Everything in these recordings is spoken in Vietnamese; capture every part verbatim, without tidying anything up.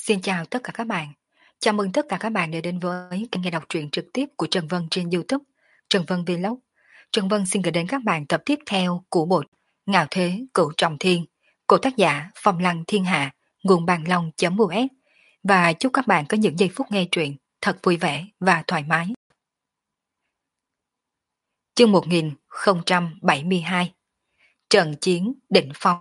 Xin chào tất cả các bạn. Chào mừng tất cả các bạn đã đến với kênh nghe đọc truyện trực tiếp của Trần Vân trên YouTube, Trần Vân Vlog. Trần Vân xin gửi đến các bạn tập tiếp theo của bộ Ngạo Thế Cửu Trọng Thiên của tác giả Phong Lăng Thiên Hạ, nguồn bàn long.us, và chúc các bạn có những giây phút nghe truyện thật vui vẻ và thoải mái. Chương một nghìn không trăm bảy mươi hai, Trận chiến đỉnh phong.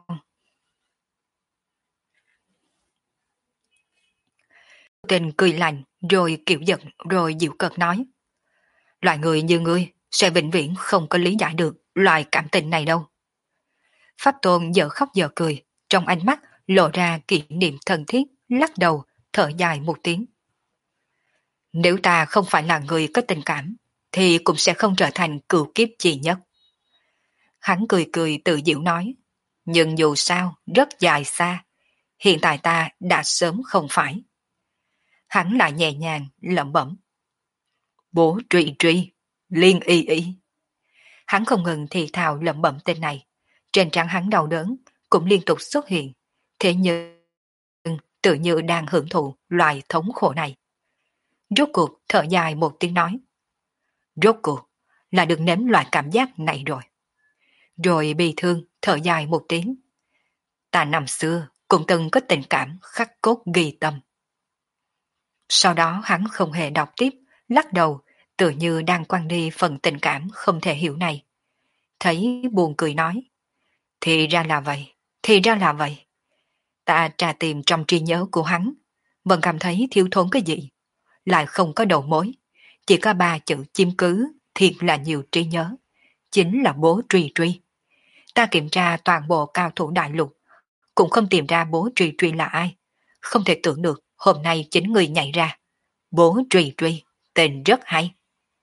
Tình cười lạnh, rồi kiểu giận, rồi dịu cợt nói. Loại người như ngươi sẽ vĩnh viễn không có lý giải được loại cảm tình này đâu. Pháp Tôn giờ khóc giờ cười, trong ánh mắt lộ ra kỷ niệm thân thiết, lắc đầu, thở dài một tiếng. Nếu ta không phải là người có tình cảm, thì cũng sẽ không trở thành cửu kiếp chi nhất. Hắn cười cười tự giễu nói, nhưng dù sao rất dài xa, hiện tại ta đã sớm không phải. Hắn lại nhẹ nhàng lẩm bẩm. Bố trụy trụy, liên y y. Hắn không ngừng thì thào lẩm bẩm tên này, trên trán hắn đau đớn cũng liên tục xuất hiện, thế nhưng tự như đang hưởng thụ loài thống khổ này. Rốt cuộc thở dài một tiếng nói. Rốt cuộc là được nếm loại cảm giác này rồi. Rồi bi thương thở dài một tiếng. Ta năm xưa cũng từng có tình cảm khắc cốt ghi tâm. Sau đó hắn không hề đọc tiếp, lắc đầu, tự như đang quăng đi phần tình cảm không thể hiểu này. Thấy buồn cười nói. Thì ra là vậy, thì ra là vậy. Ta tra tìm trong trí nhớ của hắn, vẫn cảm thấy thiếu thốn cái gì. Lại không có đầu mối, chỉ có ba chữ chiếm cứ, thiệt là nhiều trí nhớ. Chính là bố truy truy. Ta kiểm tra toàn bộ cao thủ đại lục, cũng không tìm ra bố truy truy là ai. Không thể tưởng được hôm nay chính người nhảy ra. Bố truy truy, tên rất hay.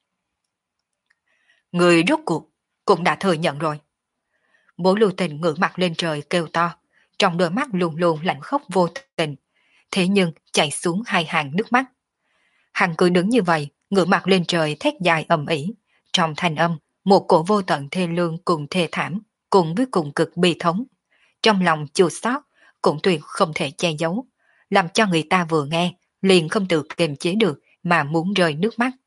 Người rốt cuộc cũng đã thừa nhận rồi. Bố Lưu Tình ngửa mặt lên trời kêu to, trong đôi mắt luôn luôn lạnh khóc vô tình, thế nhưng chảy xuống hai hàng nước mắt. Hắn cứ đứng như vậy, ngửa mặt lên trời thét dài ầm ĩ, trong thanh âm một cổ vô tận thê lương cùng thê thảm, cùng với cùng cực bi thống. Trong lòng chua xót cũng tuyệt không thể che giấu, làm cho người ta vừa nghe liền không tự kiềm chế được mà muốn rơi nước mắt.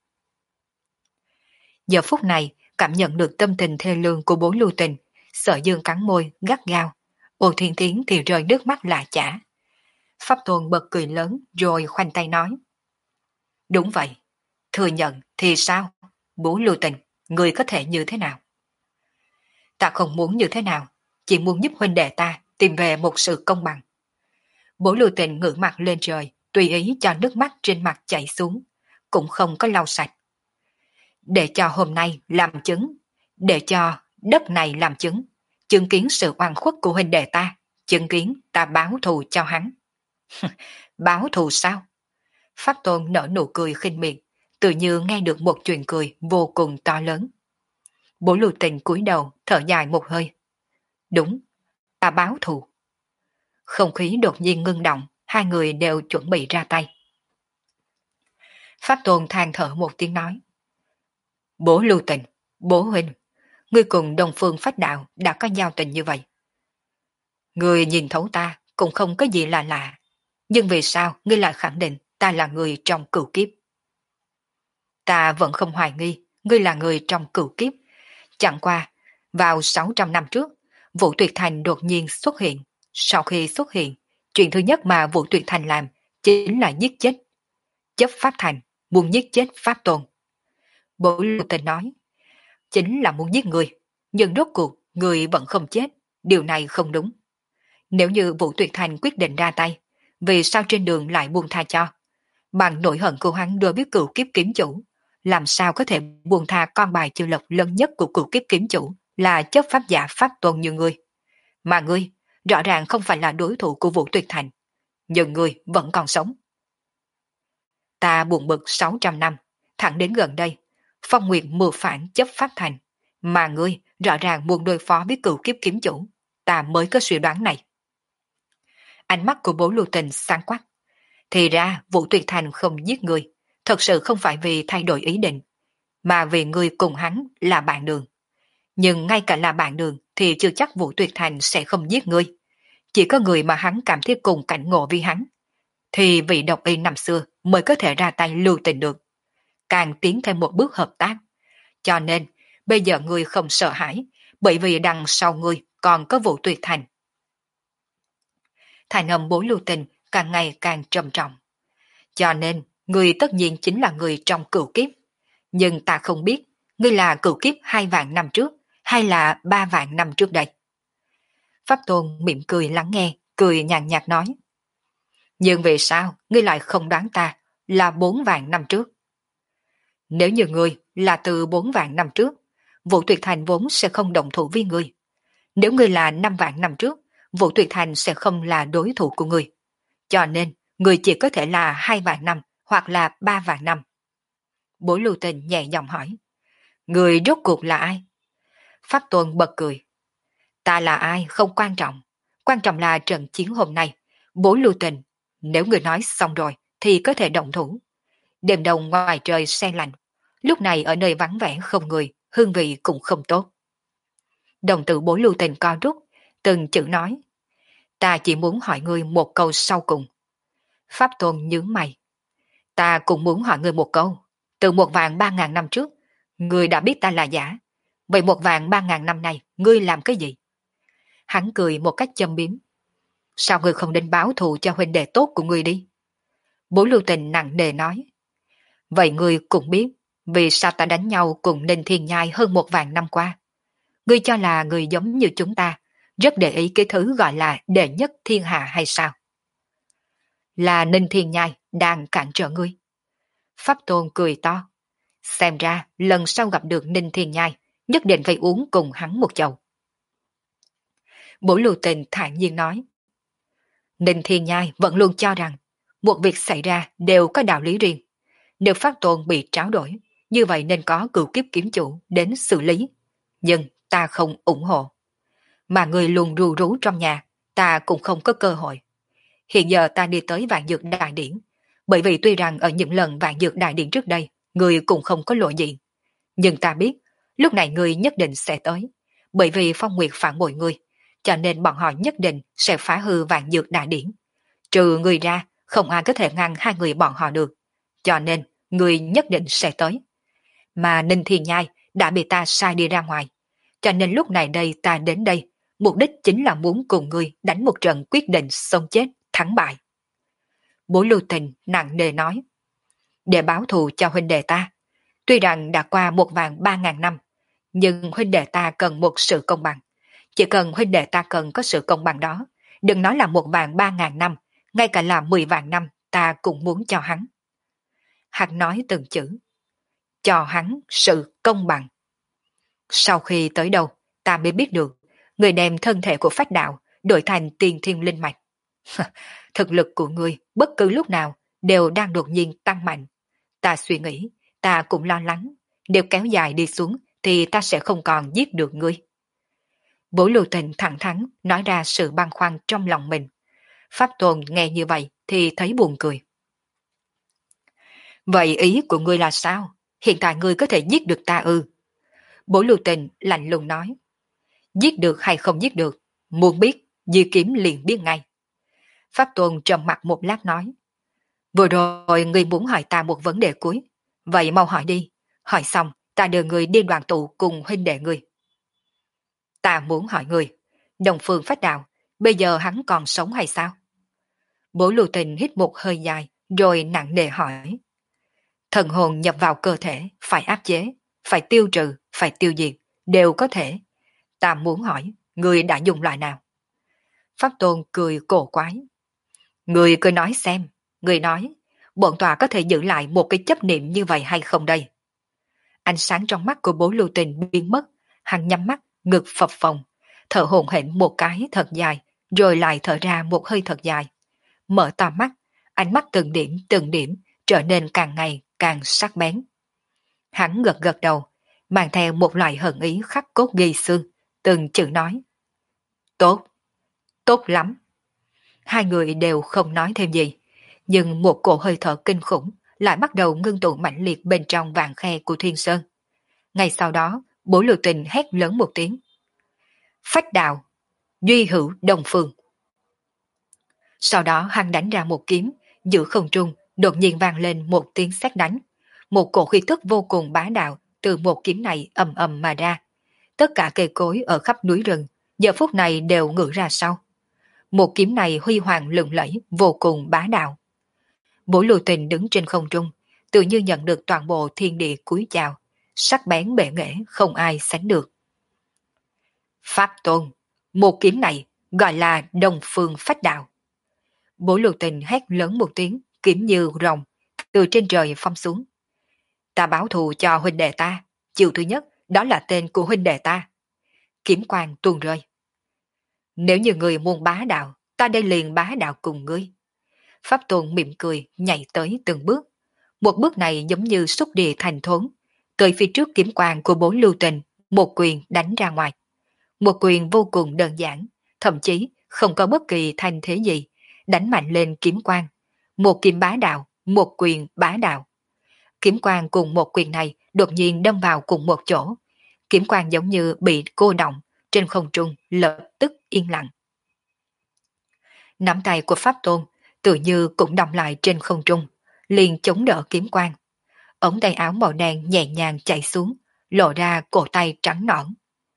Giờ phút này cảm nhận được tâm tình thê lương của bố Lưu Tình, Sở Dương cắn môi gắt gao, Ô Thiên Tiến thì rơi nước mắt lạ chả. Pháp Tôn bật cười lớn rồi khoanh tay nói. Đúng vậy, thừa nhận thì sao? Bố Lưu Tình, người có thể như thế nào? Ta không muốn như thế nào, chỉ muốn giúp huynh đệ ta tìm về một sự công bằng. Bố Lưu Tình ngửa mặt lên trời, tùy ý cho nước mắt trên mặt chảy xuống, cũng không có lau sạch. Để cho hôm nay làm chứng, để cho đất này làm chứng, chứng kiến sự oan khuất của huynh đệ ta, chứng kiến ta báo thù cho hắn. Báo thù sao? Pháp Tôn nở nụ cười khinh miệt, tự như nghe được một chuyện cười vô cùng to lớn. Bố Lưu Tình cúi đầu thở dài một hơi. Đúng, ta báo thù. Không khí đột nhiên ngưng động, hai người đều chuẩn bị ra tay. Pháp Tôn than thở một tiếng nói. Bố Lưu Tình, bố huynh, ngươi cùng Đông Phương Phách Đạo đã có giao tình như vậy. Ngươi nhìn thấu ta cũng không có gì là lạ, nhưng vì sao ngươi lại khẳng định ta là người trong cửu kiếp? Ta vẫn không hoài nghi ngươi là người trong cửu kiếp. Chẳng qua, vào sáu trăm năm trước, Vũ Tuyệt Thành đột nhiên xuất hiện. Sau khi xuất hiện, chuyện thứ nhất mà Vũ Tuyệt Thành làm chính là giết chết Chấp Pháp Thành, muốn giết chết Pháp Tôn. Bố Lưu Tình nói, chính là muốn giết người, nhưng rốt cuộc người vẫn không chết, điều này không đúng. Nếu như Vũ Tuyệt Thành quyết định ra tay, vì sao trên đường lại buông tha cho? Bằng nỗi hận của hắn đối với cửu kiếp kiếm chủ, làm sao có thể buông tha con bài chưa lật lớn nhất của cửu kiếp kiếm chủ là chấp pháp giả Pháp Tôn như ngươi. Mà ngươi, rõ ràng không phải là đối thủ của Vũ Tuyệt Thành, nhưng ngươi vẫn còn sống. Ta buồn bực sáu trăm năm, thẳng đến gần đây, Phong Nguyệt mưu phản chấp Pháp Thành, mà ngươi rõ ràng muốn đối phó với cửu kiếp kiếm chủ, ta mới có suy đoán này. Ánh mắt của bố Lưu Tình sáng quắc. Thì ra Vũ Tuyệt Thành không giết ngươi, thật sự không phải vì thay đổi ý định, mà vì ngươi cùng hắn là bạn đường. Nhưng ngay cả là bạn đường thì chưa chắc Vũ Tuyệt Thành sẽ không giết ngươi. Chỉ có người mà hắn cảm thấy cùng cảnh ngộ với hắn. thì vị độc y năm xưa mới có thể ra tay lưu tình được, càng tiến thêm một bước hợp tác. Cho nên, bây giờ ngươi không sợ hãi, bởi vì đằng sau ngươi còn có Vũ Tuyệt Thành. Thành âm Bố Lưu Tình càng ngày càng trầm trọng. Cho nên, ngươi tất nhiên chính là người trong cửu kiếp. Nhưng ta không biết, ngươi là cửu kiếp hai vạn năm trước, hay là ba vạn năm trước đây. Pháp Tôn mỉm cười lắng nghe, cười nhàn nhạt nói. Nhưng vì sao ngươi lại không đoán ta là bốn vạn năm trước? Nếu như ngươi là từ bốn vạn năm trước, Vũ Tuyệt Thành vốn sẽ không đồng thủ với ngươi. Nếu ngươi là năm vạn năm trước, Vũ Tuyệt Thành sẽ không là đối thủ của ngươi. Cho nên, ngươi chỉ có thể là hai vạn năm hoặc là ba vạn năm. Bố Lưu Tình nhẹ giọng hỏi. Ngươi rốt cuộc là ai? Pháp Tôn bật cười. Ta là ai không quan trọng. Quan trọng là trận chiến hôm nay. Bố Lưu Tình, nếu ngươi nói xong rồi thì có thể động thủ. Đêm đông ngoài trời se lạnh. Lúc này ở nơi vắng vẻ không người, hương vị cũng không tốt. Đồng tử Bố Lưu Tình co rút, từng chữ nói. Ta chỉ muốn hỏi ngươi một câu sau cùng. Pháp Tôn nhướng mày. Ta cũng muốn hỏi ngươi một câu. Từ một vạn ba ngàn năm trước, ngươi đã biết ta là giả. Vậy một vạn ba ngàn năm nay, ngươi làm cái gì? Hắn cười một cách châm biếm. Sao ngươi không đến báo thù cho huynh đệ tốt của ngươi đi? Bố Lưu Tình nặng nề nói. Vậy ngươi cũng biết, vì sao ta đánh nhau cùng Ninh Thiên Nhai hơn một vạn năm qua? Ngươi cho là người giống như chúng ta, rất để ý cái thứ gọi là đệ nhất thiên hạ hay sao? Là Ninh Thiên Nhai đang cản trở ngươi. Pháp Tôn cười to. Xem ra lần sau gặp được Ninh Thiên Nhai, nhất định phải uống cùng hắn một chầu. Bố Lưu Tình thản nhiên nói. Ninh Thiên Nhai vẫn luôn cho rằng một việc xảy ra đều có đạo lý riêng. Nếu Pháp Tôn bị tráo đổi, như vậy nên có cửu kiếp kiếm chủ đến xử lý. Nhưng ta không ủng hộ. Mà người luôn ru rú trong nhà, ta cũng không có cơ hội. Hiện giờ ta đi tới Vạn Dược Đại Điển, bởi vì tuy rằng ở những lần Vạn Dược Đại Điển trước đây, người cũng không có lộ diện. Nhưng ta biết, lúc này người nhất định sẽ tới, bởi vì Phong Nguyệt phản bội người, cho nên bọn họ nhất định sẽ phá hư Vạn Dược Đại Điển. Trừ người ra, không ai có thể ngăn hai người bọn họ được. Cho nên, người nhất định sẽ tới. Mà Ninh Thiên Nhai đã bị ta sai đi ra ngoài. Cho nên lúc này đây ta đến đây, mục đích chính là muốn cùng ngươi đánh một trận quyết định sống chết, thắng bại. Bố Lưu Tình nặng nề nói. Để báo thù cho huynh đệ ta. Tuy rằng đã qua một vạn ba ngàn năm, nhưng huynh đệ ta cần một sự công bằng. Chỉ cần huynh đệ ta cần có sự công bằng đó, đừng nói là một vạn ba ngàn năm, ngay cả là mười vạn năm ta cũng muốn cho hắn. Hắn nói từng chữ. Cho hắn sự công bằng. Sau khi tới đâu, ta mới biết được, người đem thân thể của Phách Đạo đổi thành tiên thiên linh mạch. Thực lực của ngươi bất cứ lúc nào đều đang đột nhiên tăng mạnh. Ta suy nghĩ, ta cũng lo lắng, nếu kéo dài đi xuống thì ta sẽ không còn giết được ngươi. Bố Lưu Tình thẳng thắn nói ra sự băn khoăn trong lòng mình. Pháp Tôn nghe như vậy thì thấy buồn cười. Vậy ý của ngươi là sao? Hiện tại ngươi có thể giết được ta ư? Bố Lưu Tình lạnh lùng nói. Giết được hay không giết được, muốn biết, Di Kiếm liền biết ngay. Pháp Tôn trầm mặt một lát nói. Vừa rồi ngươi muốn hỏi ta một vấn đề cuối. Vậy mau hỏi đi. Hỏi xong, ta đưa người đi đoàn tụ cùng huynh đệ ngươi. Ta muốn hỏi ngươi, Đông Phương Phách Đạo, bây giờ hắn còn sống hay sao? Bố Lưu Tình hít một hơi dài, rồi nặng nề hỏi. Thần hồn nhập vào cơ thể, phải áp chế, phải tiêu trừ, phải tiêu diệt, đều có thể. Ta muốn hỏi, ngươi đã dùng loại nào? Pháp Tôn cười cổ quái. Ngươi cứ nói xem, ngươi nói, bọn tòa có thể giữ lại một cái chấp niệm như vậy hay không đây? Ánh sáng trong mắt của Bố Lưu Tình biến mất, hắn nhắm mắt, ngực phập phồng, thở hổn hển một cái thật dài, rồi lại thở ra một hơi thật dài. Mở to mắt, ánh mắt từng điểm từng điểm trở nên càng ngày càng sắc bén. Hắn gật gật đầu, mang theo một loại hận ý khắc cốt ghi xương, từng chữ nói. Tốt, tốt lắm. Hai người đều không nói thêm gì, nhưng một cổ hơi thở kinh khủng lại bắt đầu ngưng tụ mãnh liệt bên trong vạn khe của Thiên Sơn. Ngay sau đó, Bố Lưu Tình hét lớn một tiếng. Phách Đạo, duy hữu Đông Phương. Sau đó hắn đánh ra một kiếm, Giữa không trung đột nhiên vang lên một tiếng sét đánh, một cổ khí tức vô cùng bá đạo từ một kiếm này ầm ầm mà ra. Tất cả cây cối ở khắp núi rừng giờ phút này đều ngửa ra sau. Một kiếm này huy hoàng lừng lẫy, vô cùng bá đạo. Bổ Lưu Tình đứng trên không trung, tự như nhận được toàn bộ thiên địa cúi chào, sắc bén bệ nghệ không ai sánh được. Pháp Tôn, một kiếm này gọi là Đông Phương Phách Đạo. Bổ Lưu Tình hét lớn một tiếng, kiếm như rồng từ trên trời phong xuống. Ta báo thù cho huynh đệ ta, chiều thứ nhất đó là tên của huynh đệ ta. Kiếm quang tuôn rơi. Nếu như người muốn bá đạo, ta đây liền bá đạo cùng ngươi. Pháp Tôn mỉm cười nhảy tới từng bước. Một bước này giống như xúc địa thành thốn, tới phía trước kiếm quang của Bố Lưu Tình, một quyền đánh ra ngoài. Một quyền vô cùng đơn giản, thậm chí không có bất kỳ thành thế gì, đánh mạnh lên kiếm quang. Một kiếm bá đạo, một quyền bá đạo. Kiếm quang cùng một quyền này đột nhiên đâm vào cùng một chỗ. Kiếm quang giống như bị cô động, trên không trung lập tức yên lặng. Nắm tay của Pháp Tôn tự như cũng động lại trên không trung, liền chống đỡ kiếm quang. Ống tay áo màu đen nhẹ nhàng chạy xuống, lộ ra cổ tay trắng nõn.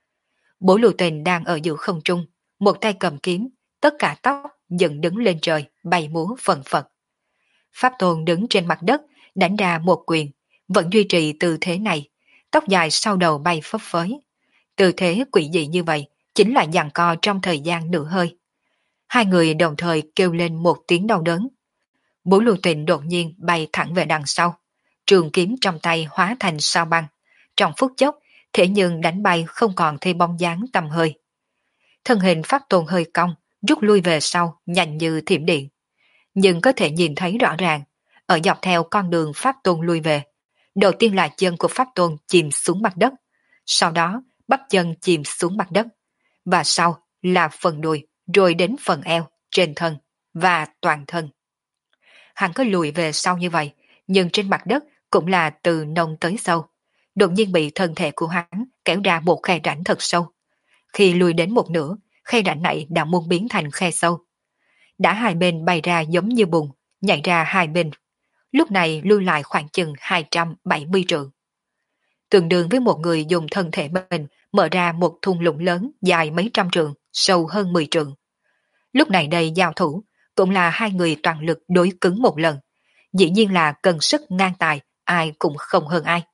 Bố Lưu Tình đang ở giữa không trung, một tay cầm kiếm, tất cả tóc dựng đứng lên trời, bay múa phần phật. Pháp Tôn đứng trên mặt đất, đánh ra một quyền, vẫn duy trì tư thế này, tóc dài sau đầu bay phấp phới. Tư thế quỷ dị như vậy, chính là giằng co trong thời gian nửa hơi. Hai người đồng thời kêu lên một tiếng đau đớn. Bố Lưu Tình đột nhiên bay thẳng về đằng sau, trường kiếm trong tay hóa thành sao băng, trong phút chốc, thế nhưng đánh bay không còn thấy bóng dáng tầm hơi. Thân hình Pháp Tôn hơi cong, rút lui về sau, nhanh như thiểm điện. Nhưng có thể nhìn thấy rõ ràng, ở dọc theo con đường Pháp Tôn lui về, đầu tiên là chân của Pháp Tôn chìm xuống mặt đất, sau đó bắp chân chìm xuống mặt đất, và sau là phần đùi, rồi đến phần eo, trên thân, và toàn thân. Hắn có lùi về sau như vậy, nhưng trên mặt đất cũng là từ nông tới sâu. Đột nhiên bị thân thể của hắn kéo ra một khe rãnh thật sâu. Khi lùi đến một nửa, khe rãnh này đã muốn biến thành khe sâu. Đã hai bên bay ra giống như bùn, nhảy ra hai bên. Lúc này lui lại khoảng chừng hai trăm bảy mươi trượng. Tương đương với một người dùng thân thể mình mở ra một thung lũng lớn dài mấy trăm trượng, sâu hơn mười trượng. Lúc này đây giao thủ, cũng là hai người toàn lực đối cứng một lần. Dĩ nhiên là cần sức ngang tài, ai cũng không hơn ai.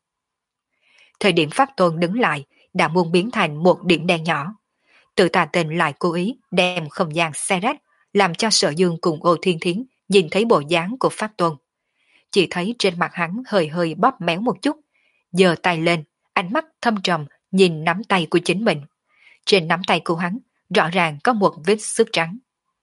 Thời điểm Pháp Tôn đứng lại, đã muốn biến thành một điểm đen nhỏ. Tự Tà Tình lại cố ý đem không gian xe rách, làm cho Sở Dương cùng Ô Thiên Thiến nhìn thấy bộ dáng của Pháp Tôn. Chỉ thấy trên mặt hắn hơi hơi bóp méo một chút, giơ tay lên, ánh mắt thâm trầm nhìn nắm tay của chính mình. Trên nắm tay của hắn rõ ràng có một vết xước trắng.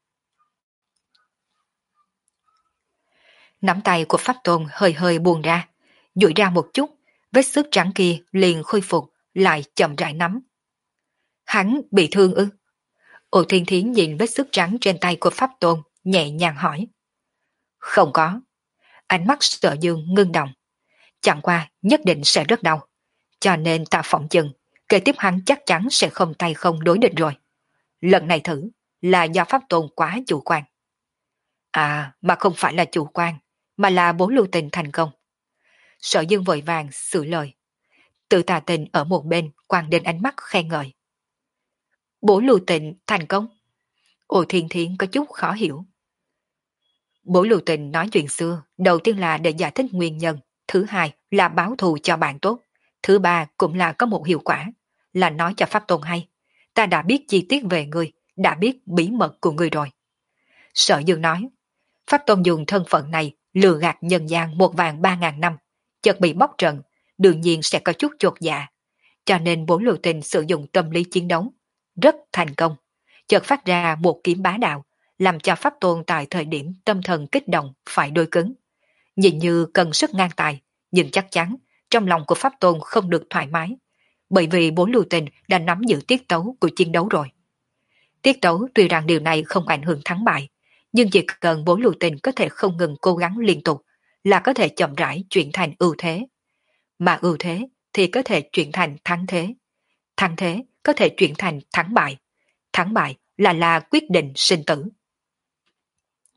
Nắm tay của Pháp Tôn hơi hơi buông ra, duỗi ra một chút, vết xước trắng kia liền khôi phục, lại chậm rãi nắm. Hắn bị thương ư? Ô Thiên Thiến nhìn vết xước trắng trên tay của Pháp Tôn, nhẹ nhàng hỏi. Không có. Ánh mắt Sở Dương ngưng động. Chẳng qua nhất định sẽ rất đau. Cho nên ta phỏng chừng, kế tiếp hắn chắc chắn sẽ không tay không đối địch rồi. Lần này thử, là do Pháp Tôn quá chủ quan. À, mà không phải là chủ quan, mà là Bố Lưu Tình thành công. Sở Dương vội vàng sửa lời. Tự Tà Tình ở một bên quang đến ánh mắt khen ngợi. Bố Lưu Tình thành công. Ô Thiên Thiến có chút khó hiểu. Bố Lưu Tình nói chuyện xưa, đầu tiên là để giải thích nguyên nhân, thứ hai là báo thù cho bạn tốt, thứ ba cũng là có một hiệu quả, là nói cho Pháp Tôn hay. Ta đã biết chi tiết về ngươi, đã biết bí mật của ngươi rồi. Sở Dương nói, Pháp Tôn dùng thân phận này lừa gạt nhân gian một vàng ba ngàn năm, chợt bị bóc trần, đương nhiên sẽ có chút chột dạ. Cho nên Bố Lưu Tình sử dụng tâm lý chiến đấu, rất thành công, chợt phát ra một kiếm bá đạo, làm cho Pháp Tôn tại thời điểm tâm thần kích động phải đôi cứng. Nhìn như cần sức ngang tài, nhưng chắc chắn trong lòng của Pháp Tôn không được thoải mái, bởi vì Bố Lưu Tình đã nắm giữ tiết tấu của chiến đấu rồi. Tiết tấu tuy rằng điều này không ảnh hưởng thắng bại, nhưng chỉ cần Bố Lưu Tình có thể không ngừng cố gắng liên tục là có thể chậm rãi chuyển thành ưu thế. Mà ưu thế thì có thể chuyển thành thắng thế. Thắng thế có thể chuyển thành thắng bại. Thắng bại là là quyết định sinh tử.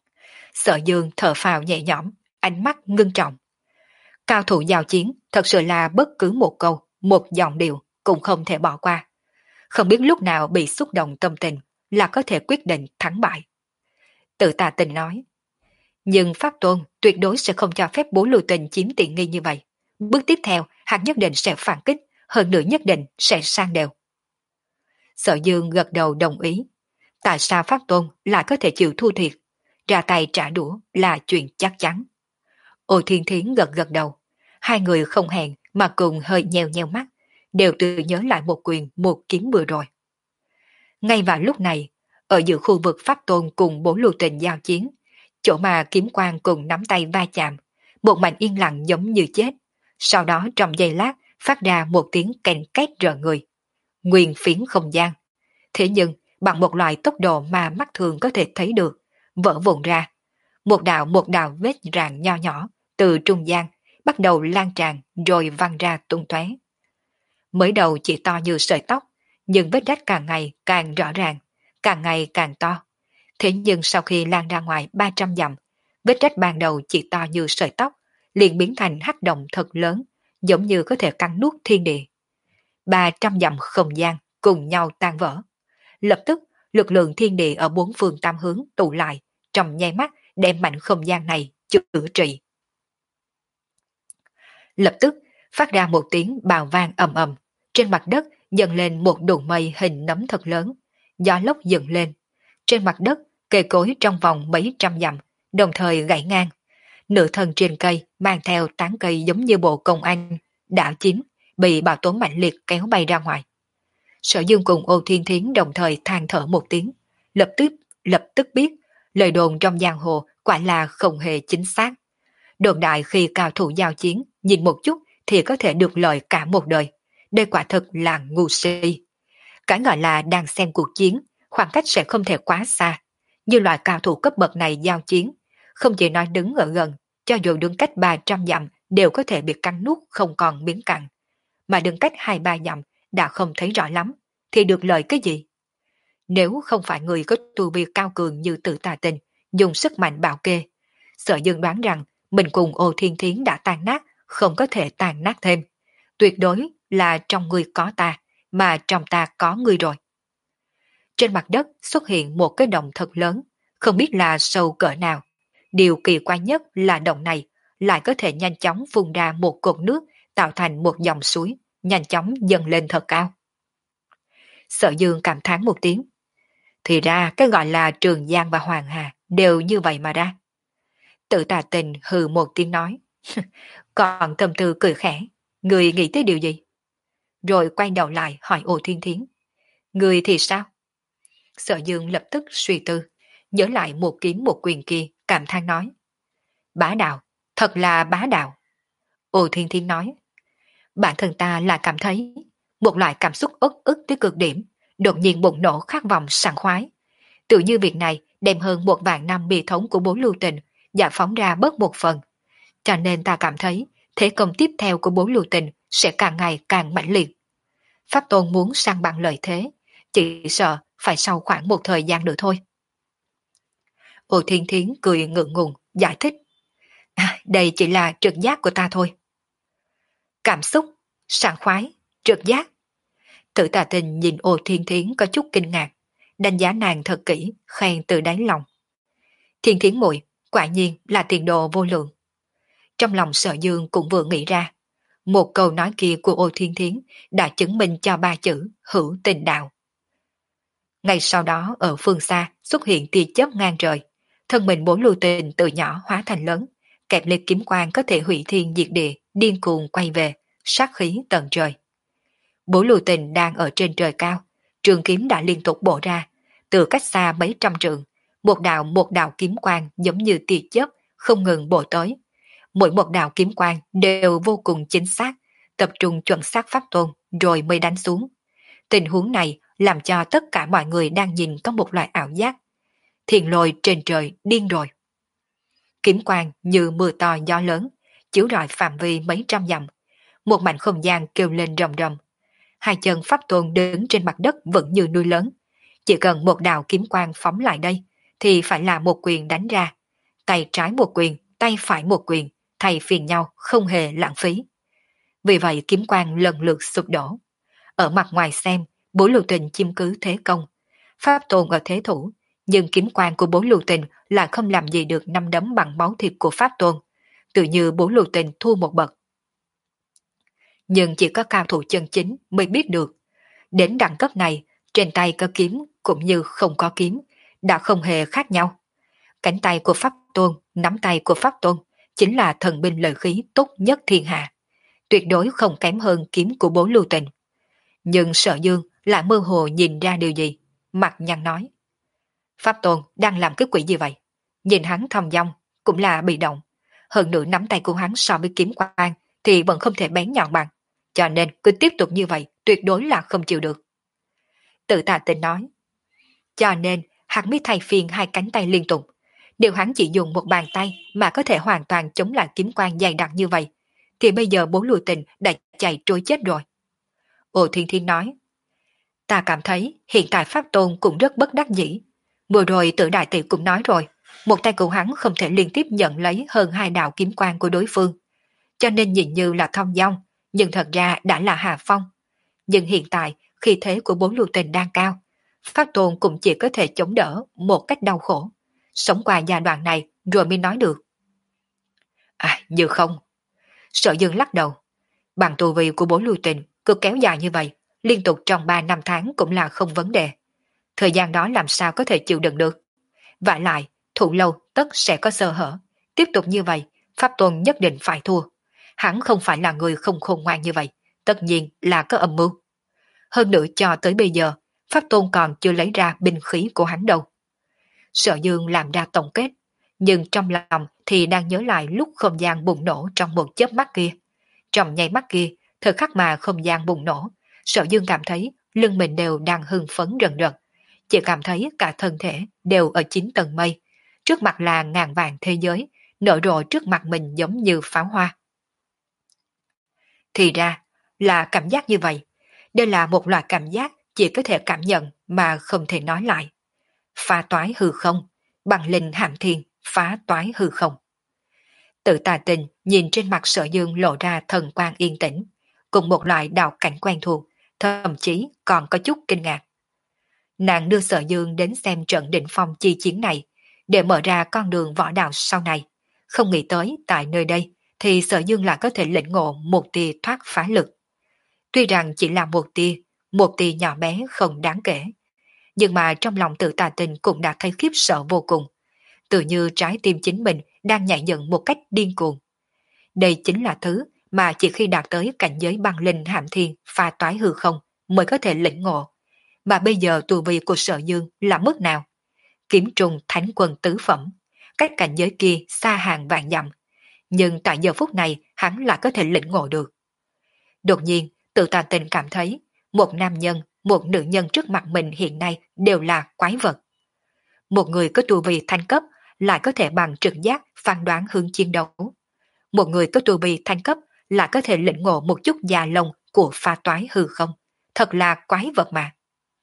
Sở Dương thở phào nhẹ nhõm, ánh mắt ngưng trọng. Cao thủ giao chiến thật sự là bất cứ một câu, một giọng điệu cũng không thể bỏ qua. Không biết lúc nào bị xúc động tâm tình là có thể quyết định thắng bại. Tự Tà Tình nói, nhưng Pháp Tôn tuyệt đối sẽ không cho phép Bố Lưu Tình chiếm tiện nghi như vậy. Bước tiếp theo, hắn nhất định sẽ phản kích, hơn nữa nhất định sẽ sang đều. Sở Dương gật đầu đồng ý. Tại sao Pháp Tôn lại có thể chịu thua thiệt? Ra tay trả đũa là chuyện chắc chắn. Ô Thiên Thiến gật gật đầu. Hai người không hẹn mà cùng hơi nheo nheo mắt, đều tự nhớ lại một quyền một kiếm vừa rồi. Ngay vào lúc này, ở giữa khu vực Pháp Tôn cùng Bố Lưu Tình giao chiến, chỗ mà kiếm quang cùng nắm tay va chạm, một mảnh yên lặng giống như chết. Sau đó trong giây lát phát ra một tiếng kèn két rợn người. Nguyên phiến không gian. Thế nhưng bằng một loại tốc độ mà mắt thường có thể thấy được, vỡ vụn ra. Một đạo một đạo vết rạn nho nhỏ từ trung gian bắt đầu lan tràn rồi văng ra tung tóe. Mới đầu chỉ to như sợi tóc, nhưng vết rách càng ngày càng rõ ràng, càng ngày càng to. Thế nhưng sau khi lan ra ngoài ba trăm dặm, vết rách ban đầu chỉ to như sợi tóc, liền biến thành hắc động thật lớn, giống như có thể cắn nuốt thiên địa. ba trăm dặm không gian cùng nhau tan vỡ. Lập tức, lực lượng thiên địa ở bốn phương tam hướng tụ lại, trong nháy mắt đem mạnh không gian này chữa trị. Lập tức, phát ra một tiếng bào vang ầm ầm, trên mặt đất dần lên một đụng mây hình nấm thật lớn, gió lốc dựng lên. Trên mặt đất, cây cối trong vòng mấy trăm dặm, đồng thời gãy ngang. Nửa thân trên cây mang theo tán cây giống như bộ công anh, đã chín, bị bão tố mạnh liệt kéo bay ra ngoài. Sở Dương cùng Ô Thiên Thiến đồng thời than thở một tiếng, lập tức lập tức biết lời đồn trong giang hồ quả là không hề chính xác. Đồn đại khi cao thủ giao chiến nhìn một chút thì có thể được lợi cả một đời. Đây quả thực là ngu si. Cái gọi là đang xem cuộc chiến, khoảng cách sẽ không thể quá xa. Như loại cao thủ cấp bậc này giao chiến, không chỉ nói đứng ở gần, cho dù đứng cách ba trăm dặm đều có thể bị cắn nuốt không còn miếng cặn. Mà đứng cách hai ba dặm đã không thấy rõ lắm, thì được lợi cái gì? Nếu không phải người có tu vi cao cường như Tự Tà Tình, dùng sức mạnh bảo kê, Sở Dương đoán rằng mình cùng Ô Thiên Thiến đã tan nát, không có thể tan nát thêm. Tuyệt đối là trong người có ta, mà trong ta có người rồi. Trên mặt đất xuất hiện một cái động thật lớn, không biết là sâu cỡ nào. Điều kỳ quái nhất là động này lại có thể nhanh chóng phun ra một cột nước, tạo thành một dòng suối, nhanh chóng dâng lên thật cao. Sở Dương cảm thán một tiếng. Thì ra cái gọi là Trường Giang và Hoàng Hà đều như vậy mà ra. Tự Tà Tình hừ một tiếng nói. Còn Tâm Tư cười khẽ. Người nghĩ tới điều gì? Rồi quay đầu lại hỏi Ô Thiên Thiến. Người thì sao? Sở Dương lập tức suy tư, nhớ lại một kiếm một quyền kia, cảm thán nói. Bá đạo, thật là bá đạo. Ô Thiên Thiến nói. Bản thân ta là cảm thấy một loại cảm xúc uất ức tới cực điểm, đột nhiên bùng nổ khát vọng sảng khoái. Tự như việc này đem hơn một vạn năm bi thống của Bố Lưu Tình giải phóng ra bớt một phần. Cho nên ta cảm thấy thế công tiếp theo của Bố Lưu Tình sẽ càng ngày càng mãnh liệt. Pháp Tôn muốn sang bằng lợi thế, chỉ sợ phải sau khoảng một thời gian nữa thôi. Ô Thiên Thiến cười ngượng ngùng, giải thích. À, đây chỉ là trực giác của ta thôi. Cảm xúc, sảng khoái, trực giác. Tự Tà Tình nhìn Ô Thiên Thiến có chút kinh ngạc, đánh giá nàng thật kỹ, khen từ đáy lòng. Thiên Thiến muội quả nhiên là tiền đồ vô lượng. Trong lòng Sở Dương cũng vừa nghĩ ra, một câu nói kia của Ô Thiên Thiến đã chứng minh cho ba chữ hữu tình đạo. Ngay sau đó ở phương xa xuất hiện tia chớp ngang trời, thân mình Bố Lưu Tình từ nhỏ hóa thành lớn, kẹp lên kiếm quang có thể hủy thiên diệt địa, điên cuồng quay về, sát khí tận trời. Bố Lưu Tình đang ở trên trời cao, trường kiếm đã liên tục bổ ra, từ cách xa mấy trăm trượng, một đạo một đạo kiếm quang giống như tia chớp không ngừng bổ tới. Mỗi một đạo kiếm quang đều vô cùng chính xác, tập trung chuẩn xác Pháp Tôn rồi mới đánh xuống. Tình huống này làm cho tất cả mọi người đang nhìn có một loại ảo giác. Thiền lôi trên trời điên rồi. Kiếm quang như mưa to gió lớn, chiếu rọi phạm vi mấy trăm dặm. Một mảnh không gian kêu lên rầm rầm. Hai chân Pháp Tôn đứng trên mặt đất vẫn như núi lớn. Chỉ cần một đạo kiếm quang phóng lại đây, thì phải là một quyền đánh ra. tay trái một quyền, tay phải một quyền, thay phiên nhau không hề lãng phí. Vì vậy kiếm quang lần lượt sụp đổ. Ở mặt ngoài xem, Bố Lưu Tình chiếm cứ thế công, Pháp Tôn ở thế thủ, nhưng kiếm quang của Bố Lưu Tình lại không làm gì được năm đấm bằng máu thịt của Pháp Tôn, tự như Bố Lưu Tình thua một bậc. Nhưng chỉ có cao thủ chân chính mới biết được, đến đẳng cấp này, trên tay có kiếm cũng như không có kiếm, đã không hề khác nhau. Cánh tay của Pháp Tôn, nắm tay của Pháp Tôn, chính là thần binh lợi khí tốt nhất thiên hạ, tuyệt đối không kém hơn kiếm của Bố Lưu Tình. Nhưng Sở Dương lại mơ hồ nhìn ra điều gì, mặt nhăn nói. Pháp Tôn đang làm cái quỷ gì vậy? Nhìn hắn thong dong, cũng là bị động. Hơn nữa nắm tay của hắn so với kiếm quang thì vẫn không thể bén nhọn bằng. Cho nên cứ tiếp tục như vậy, tuyệt đối là không chịu được. Tự Tà Tinh nói. Cho nên hắn mới thay phiên hai cánh tay liên tục. Nếu hắn chỉ dùng một bàn tay mà có thể hoàn toàn chống lại kiếm quang dày đặc như vậy, thì bây giờ Bố Lưu Tình đã chạy trối chết rồi. Ô Thiên Thiên nói. Ta cảm thấy hiện tại Pháp Tôn cũng rất bất đắc dĩ. Vừa rồi Tử Đại Tỷ cũng nói rồi, một tay của hắn không thể liên tiếp nhận lấy hơn hai đạo kiếm quang của đối phương. Cho nên nhìn như là thong dong, nhưng thật ra đã là hạ phong. Nhưng hiện tại, khi thế của Bố Lưu Tình đang cao, Pháp Tôn cũng chỉ có thể chống đỡ một cách đau khổ. Sống qua giai đoạn này rồi mới nói được. À, như không. Sở Dương lắc đầu. Bằng tu vi của Bố Lưu Tình cứ kéo dài như vậy, liên tục trong ba năm tháng cũng là không vấn đề. Thời gian đó làm sao có thể chịu đựng được. Vả lại, thủ lâu tất sẽ có sơ hở. Tiếp tục như vậy, Pháp Tôn nhất định phải thua. Hắn không phải là người không khôn ngoan như vậy, tất nhiên là có âm mưu. Hơn nữa cho tới bây giờ, Pháp Tôn còn chưa lấy ra binh khí của hắn đâu. Sở Dương làm ra tổng kết, nhưng trong lòng thì đang nhớ lại lúc không gian bùng nổ trong một chớp mắt kia. Trong nháy mắt kia, thời khắc mà không gian bùng nổ, Sở Dương cảm thấy lưng mình đều đang hưng phấn rần rần, chỉ cảm thấy cả thân thể đều ở chín tầng mây, trước mặt là ngàn vàng thế giới, nở rộ trước mặt mình giống như pháo hoa. Thì ra là cảm giác như vậy, đây là một loại cảm giác chỉ có thể cảm nhận mà không thể nói lại. Phá toái hư không, bằng linh hàm thiên, phá toái hư không. Tự Tà Tình nhìn trên mặt Sở Dương lộ ra thần quang yên tĩnh, cùng một loại đạo cảnh quen thuộc, thậm chí còn có chút kinh ngạc. Nàng đưa Sở Dương đến xem trận đỉnh phong chi chiến này, để mở ra con đường võ đạo sau này. Không nghĩ tới tại nơi đây, thì Sở Dương lại có thể lĩnh ngộ một tia thoát phá lực. Tuy rằng chỉ là một tia, một tia nhỏ bé không đáng kể, nhưng mà trong lòng Tự Tà Tình cũng đã thấy khiếp sợ vô cùng, tự như trái tim chính mình đang nhảy dựng một cách điên cuồng. Đây chính là thứ mà chỉ khi đạt tới cảnh giới băng linh hàm thiên pha toái hư không mới có thể lĩnh ngộ. Mà bây giờ tu vi của Sở Dương là mức nào? Kiếm trùng thánh quân tứ phẩm, cách cảnh giới kia xa hàng vạn dặm, nhưng tại giờ phút này hắn lại có thể lĩnh ngộ được. Đột nhiên, Tự Tà Tình cảm thấy một nam nhân, một nữ nhân trước mặt mình hiện nay đều là quái vật. Một người có tu vi thanh cấp lại có thể bằng trực giác phán đoán hướng chiến đấu. Một người có tu vi thanh cấp lại có thể lĩnh ngộ một chút già lông của pha toái hư không. Thật là quái vật mà.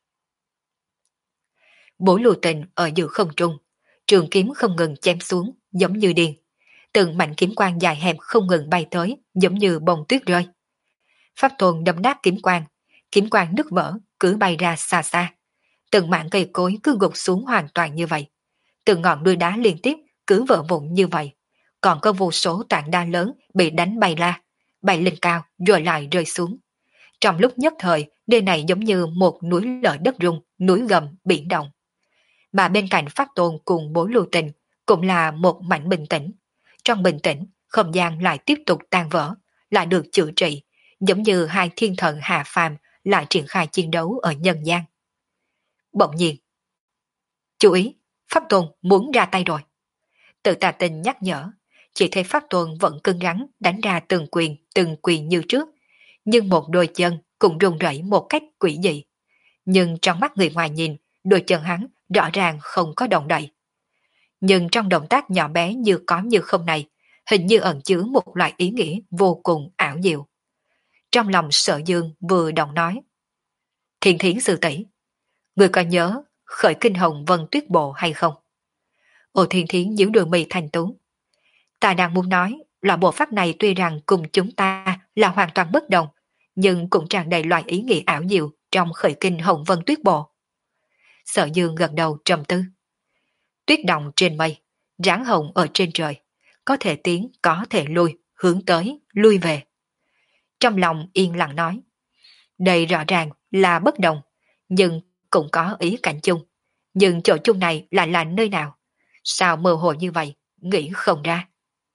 Bố Lưu Tình ở giữa không trung, trường kiếm không ngừng chém xuống giống như điên. Từng mảnh kiếm quang dài hẹp không ngừng bay tới giống như bông tuyết rơi. Pháp Tôn đâm nát kiếm quang, kiếm quang nứt vỡ cứ bay ra xa xa. Từng mảng cây cối cứ gục xuống hoàn toàn như vậy. Từng ngọn núi đá liên tiếp cứ vỡ vụn như vậy. Còn có vô số tảng đá lớn bị đánh bay ra, bay lên cao rồi lại rơi xuống. Trong lúc nhất thời, nơi này giống như một núi lở đất rung, núi gầm, biển động. Mà bên cạnh Pháp Tôn cùng Bố Lưu Tình cũng là một mảnh bình tĩnh. Trong bình tĩnh, không gian lại tiếp tục tan vỡ, lại được chữa trị, giống như hai thiên thần hạ phàm lại triển khai chiến đấu ở nhân gian. Bỗng nhiên, chú ý, Pháp Tôn muốn ra tay rồi. Tự Tà Tình nhắc nhở, chỉ thấy Pháp Tôn vẫn cứng rắn đánh ra từng quyền, từng quyền như trước, nhưng một đôi chân cũng rung rẩy một cách quỷ dị. Nhưng trong mắt người ngoài nhìn, đôi chân hắn rõ ràng không có động đậy. Nhưng trong động tác nhỏ bé như có như không này, hình như ẩn chứa một loại ý nghĩa vô cùng ảo diệu. Trong lòng Sở Dương vừa động nói, Thiên Thiến sư tỷ, người có nhớ khởi kinh hồng vân tuyết bộ hay không? Ô Thiên Thiến nhíu đôi mày thành tú. Ta đang muốn nói là bộ pháp này tuy rằng cùng chúng ta là hoàn toàn bất đồng, nhưng cũng tràn đầy loại ý nghĩa ảo diệu trong khởi kinh Hồng Vân Tuyết Bộ. Sở Dương gật đầu trầm tư. Tuyết động trên mây, ráng hồng ở trên trời, có thể tiến, có thể lui, hướng tới, lui về. Trong lòng yên lặng nói, đây rõ ràng là bất đồng, nhưng cũng có ý cảnh chung. Nhưng chỗ chung này lại là nơi nào? Sao mơ hồ như vậy, nghĩ không ra.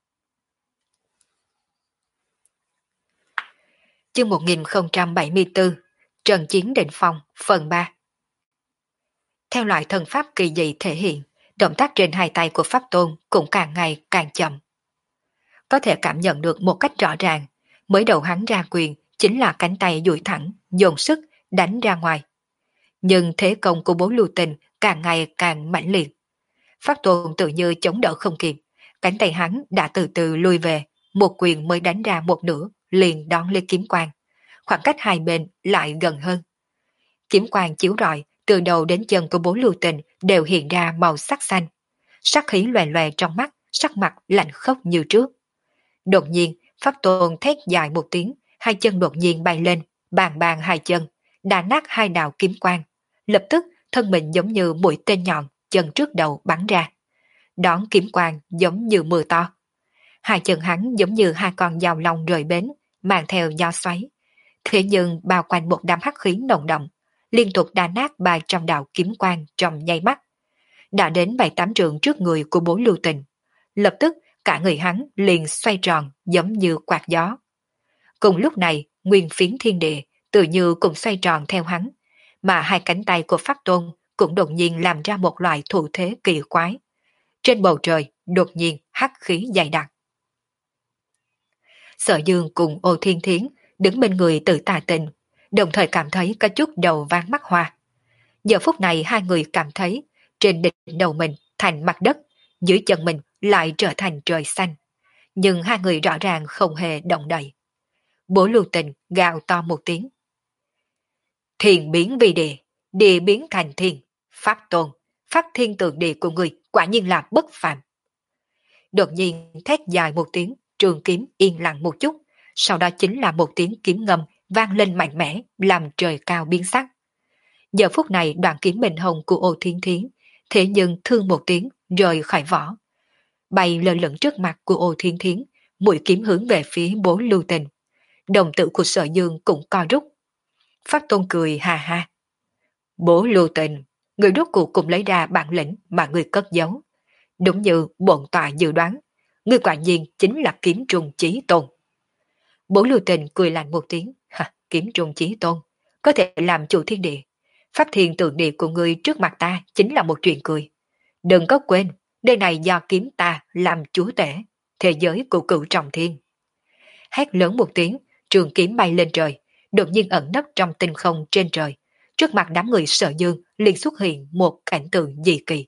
Chương một nghìn không trăm bảy mươi tư, Trần Chiến Định Phong, phần ba. Theo loại thần pháp kỳ dị thể hiện, động tác trên hai tay của Pháp Tôn cũng càng ngày càng chậm. Có thể cảm nhận được một cách rõ ràng, mới đầu hắn ra quyền chính là cánh tay duỗi thẳng, dồn sức, đánh ra ngoài. Nhưng thế công của Bố Lưu Tình càng ngày càng mãnh liệt. Pháp Tôn tự như chống đỡ không kịp, cánh tay hắn đã từ từ lui về, một quyền mới đánh ra một nửa, liền đón lên kiếm quang. Khoảng cách hai bên lại gần hơn. Kiếm quang chiếu rọi, từ đầu đến chân của Bố Lưu Tình đều hiện ra màu sắc xanh. Sắc khí loè loè trong mắt, sắc mặt lạnh khốc như trước. Đột nhiên, Pháp Tôn thét dài một tiếng, hai chân đột nhiên bay lên, bàn bàn hai chân, đà nát hai đạo kiếm quang. Lập tức, thân mình giống như mũi tên nhọn, chân trước đầu bắn ra. Đón kiếm quang giống như mưa to. Hai chân hắn giống như hai con dao long rời bến, mang theo gió xoáy. Thế nhưng bao quanh một đám hắc khí nồng đậm, liên tục đà nát ba trăm đạo kiếm quang trong nháy mắt. Đã đến bảy tám trượng trước người của Bố Lưu Tình. Lập tức, cả người hắn liền xoay tròn giống như quạt gió. Cùng lúc này, nguyên phiến thiên địa tự như cũng xoay tròn theo hắn, mà hai cánh tay của Pháp Tôn cũng đột nhiên làm ra một loại thủ thế kỳ quái. Trên bầu trời đột nhiên hắc khí dày đặc. Sở Dương cùng Ô Thiên Thiến đứng bên người Tự Tà Tình, đồng thời cảm thấy có chút đầu váng mắt hoa. Giờ phút này hai người cảm thấy trên đỉnh đầu mình thành mặt đất, dưới chân mình lại trở thành trời xanh. Nhưng hai người rõ ràng không hề động đậy. Bố Lưu Tình gào to một tiếng. Thiên biến vì địa, địa biến thành thiên, Pháp Tôn, Pháp Thiên Tượng Địa của người quả nhiên là bất phàm. Đột nhiên thét dài một tiếng, trường kiếm yên lặng một chút, sau đó chính là một tiếng kiếm ngâm vang lên mạnh mẽ, làm trời cao biến sắc. Giờ phút này đoạn kiếm bình hồng của Ô Thiên Thiến, thế nhưng thương một tiếng rời khỏi vỏ, bay lơ lửng trước mặt của Ô Thiên Thiến, mũi kiếm hướng về phía Bố Lưu Tình. Đồng tử của Sở Dương cũng co rút. Pháp Tôn cười hà ha. Bố Lưu Tình, người rốt cuộc cũng lấy ra bản lĩnh mà người cất giấu. Đúng như bổn tọa dự đoán, người quả nhiên chính là kiếm trùng chí tôn. Bố Lưu Tình cười lạnh một tiếng. Ha, kiếm trùng chí tôn, có thể làm chủ thiên địa. Pháp Thiên Tượng Địa của người trước mặt ta chính là một chuyện cười. Đừng có quên, nơi này do kiếm ta làm chúa tể, thế giới của cửu trọng thiên. Hét lớn một tiếng, trường kiếm bay lên trời, đột nhiên ẩn nấp trong tinh không trên trời. Trước mặt đám người Sở Dương liền xuất hiện một cảnh tượng dị kỳ.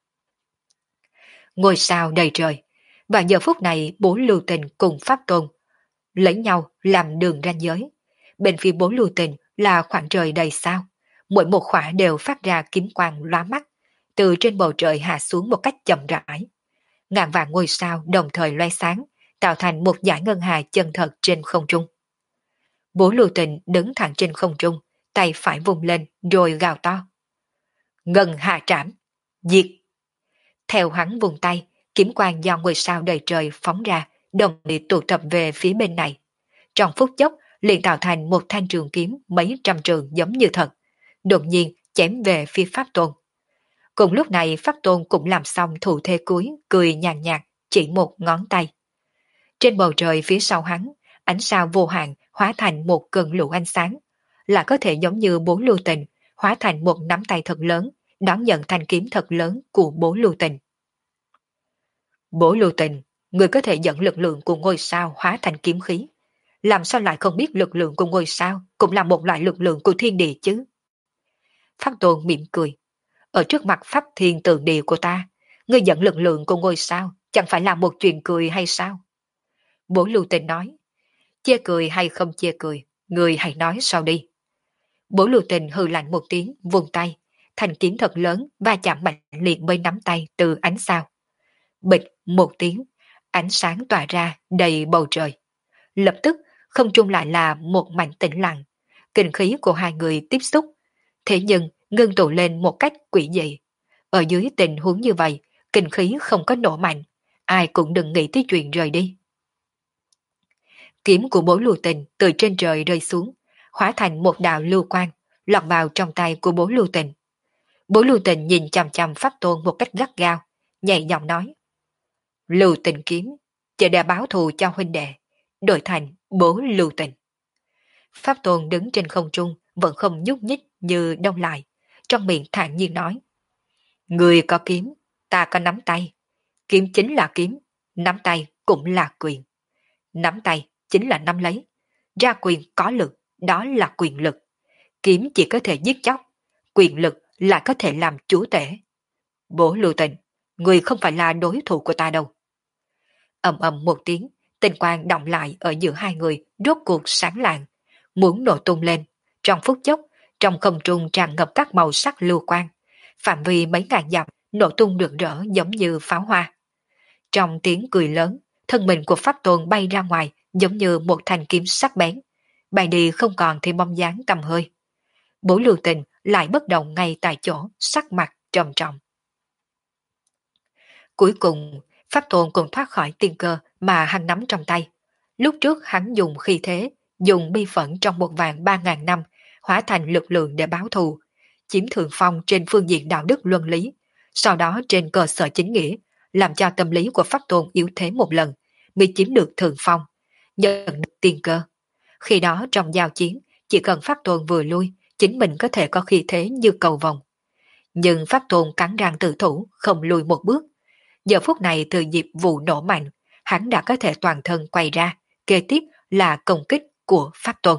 Ngôi sao đầy trời, và giờ phút này Bố Lưu Tình cùng Pháp Tôn lấy nhau làm đường ranh giới. Bên phía Bố Lưu Tình là khoảng trời đầy sao, mỗi một khỏa đều phát ra kiếm quang lóa mắt, từ trên bầu trời hạ xuống một cách chậm rãi. Ngàn vạn ngôi sao đồng thời loe sáng, tạo thành một dải ngân hà chân thật trên không trung. Bố Lưu Tình đứng thẳng trên không trung, tay phải vùng lên rồi gào to. Ngân hà trảm, diệt! Theo hắn vùng tay, kiếm quang do ngôi sao đầy trời phóng ra, đồng loạt tụ tập về phía bên này. Trong phút chốc liền tạo thành một thanh trường kiếm mấy trăm trường giống như thật, đột nhiên chém về phía Pháp Tôn. Cùng lúc này Pháp Tôn cũng làm xong thủ thế cuối, cười nhàn nhạt, chỉ một ngón tay. Trên bầu trời phía sau hắn, ánh sao vô hạn hóa thành một cơn lũ ánh sáng, là có thể giống như Bố Lưu Tình, hóa thành một nắm tay thật lớn, đón nhận thanh kiếm thật lớn của Bố Lưu Tình. Bố Lưu Tình, người có thể dẫn lực lượng của ngôi sao hóa thành kiếm khí. Làm sao lại không biết lực lượng của ngôi sao cũng là một loại lực lượng của thiên địa chứ? Pháp Tôn mỉm cười. Ở trước mặt Pháp Thiên Tượng Địa của ta, ngươi dẫn lực lượng của ngôi sao chẳng phải là một chuyện cười hay sao? Bố Lưu Tình nói. Chê cười hay không chê cười, ngươi hãy nói sau đi. Bố Lưu Tình hừ lạnh một tiếng, vùng tay, thanh kiếm thật lớn va chạm mạnh liệt với nắm tay từ ánh sao. bịch một tiếng, ánh sáng tỏa ra đầy bầu trời. Lập tức, không trung lại là một mảnh tĩnh lặng, kinh khí của hai người tiếp xúc, thế nhưng ngưng tụ lên một cách quỷ dị. Ở dưới tình huống như vậy, kinh khí không có nổ mạnh, ai cũng đừng nghĩ tới chuyện rời đi. Kiếm của bố lưu tình từ trên trời rơi xuống, hóa thành một đạo lưu quang, lọt vào trong tay của bố lưu tình. Bố lưu tình nhìn chằm chằm Pháp Tôn một cách gắt gao, nhẹ giọng nói: Lưu tình kiếm, chỉ để báo thù cho huynh đệ, đổi thành bố lưu tình. Pháp Tôn đứng trên không trung, vẫn không nhúc nhích như đông lại, trong miệng thản nhiên nói: Người có kiếm, ta có nắm tay. Kiếm chính là kiếm, nắm tay cũng là quyền. Nắm tay chính là nắm lấy, ra quyền có lực, đó là quyền lực. Kiếm chỉ có thể giết chóc, quyền lực lại có thể làm chúa tể. Bố lưu tình, người không phải là đối thủ của ta đâu. Ầm ầm một tiếng, tinh quang động lại ở giữa hai người, rốt cuộc sáng lạng, muốn nổ tung lên. Trong phút chốc, trong không trung tràn ngập các màu sắc lưu quang, phạm vi mấy ngàn dặm nổ tung rực rỡ giống như pháo hoa. Trong tiếng cười lớn, thân mình của Pháp Tôn bay ra ngoài giống như một thanh kiếm sắc bén, bay đi không còn thì bóng dáng tầm hơi. Bố lưu tình lại bất động ngay tại chỗ, sắc mặt trầm trọng. Cuối cùng, Pháp Tôn cũng thoát khỏi tiên cơ mà hắn nắm trong tay. Lúc trước hắn dùng khí thế, dùng bi phẫn trong một vạn ba ngàn năm, hóa thành lực lượng để báo thù, chiếm thượng phong trên phương diện đạo đức luân lý, sau đó trên cơ sở chính nghĩa, làm cho tâm lý của Pháp Tôn yếu thế một lần, mới chiếm được thượng phong, nhận được tiên cơ. Khi đó trong giao chiến, chỉ cần Pháp Tôn vừa lui, chính mình có thể có khí thế như cầu vồng. Nhưng Pháp Tôn cắn răng tự thủ, không lùi một bước. Giờ phút này từ dịp vụ nổ mạnh, hắn đã có thể toàn thân quay ra, kế tiếp là công kích của Pháp Tôn.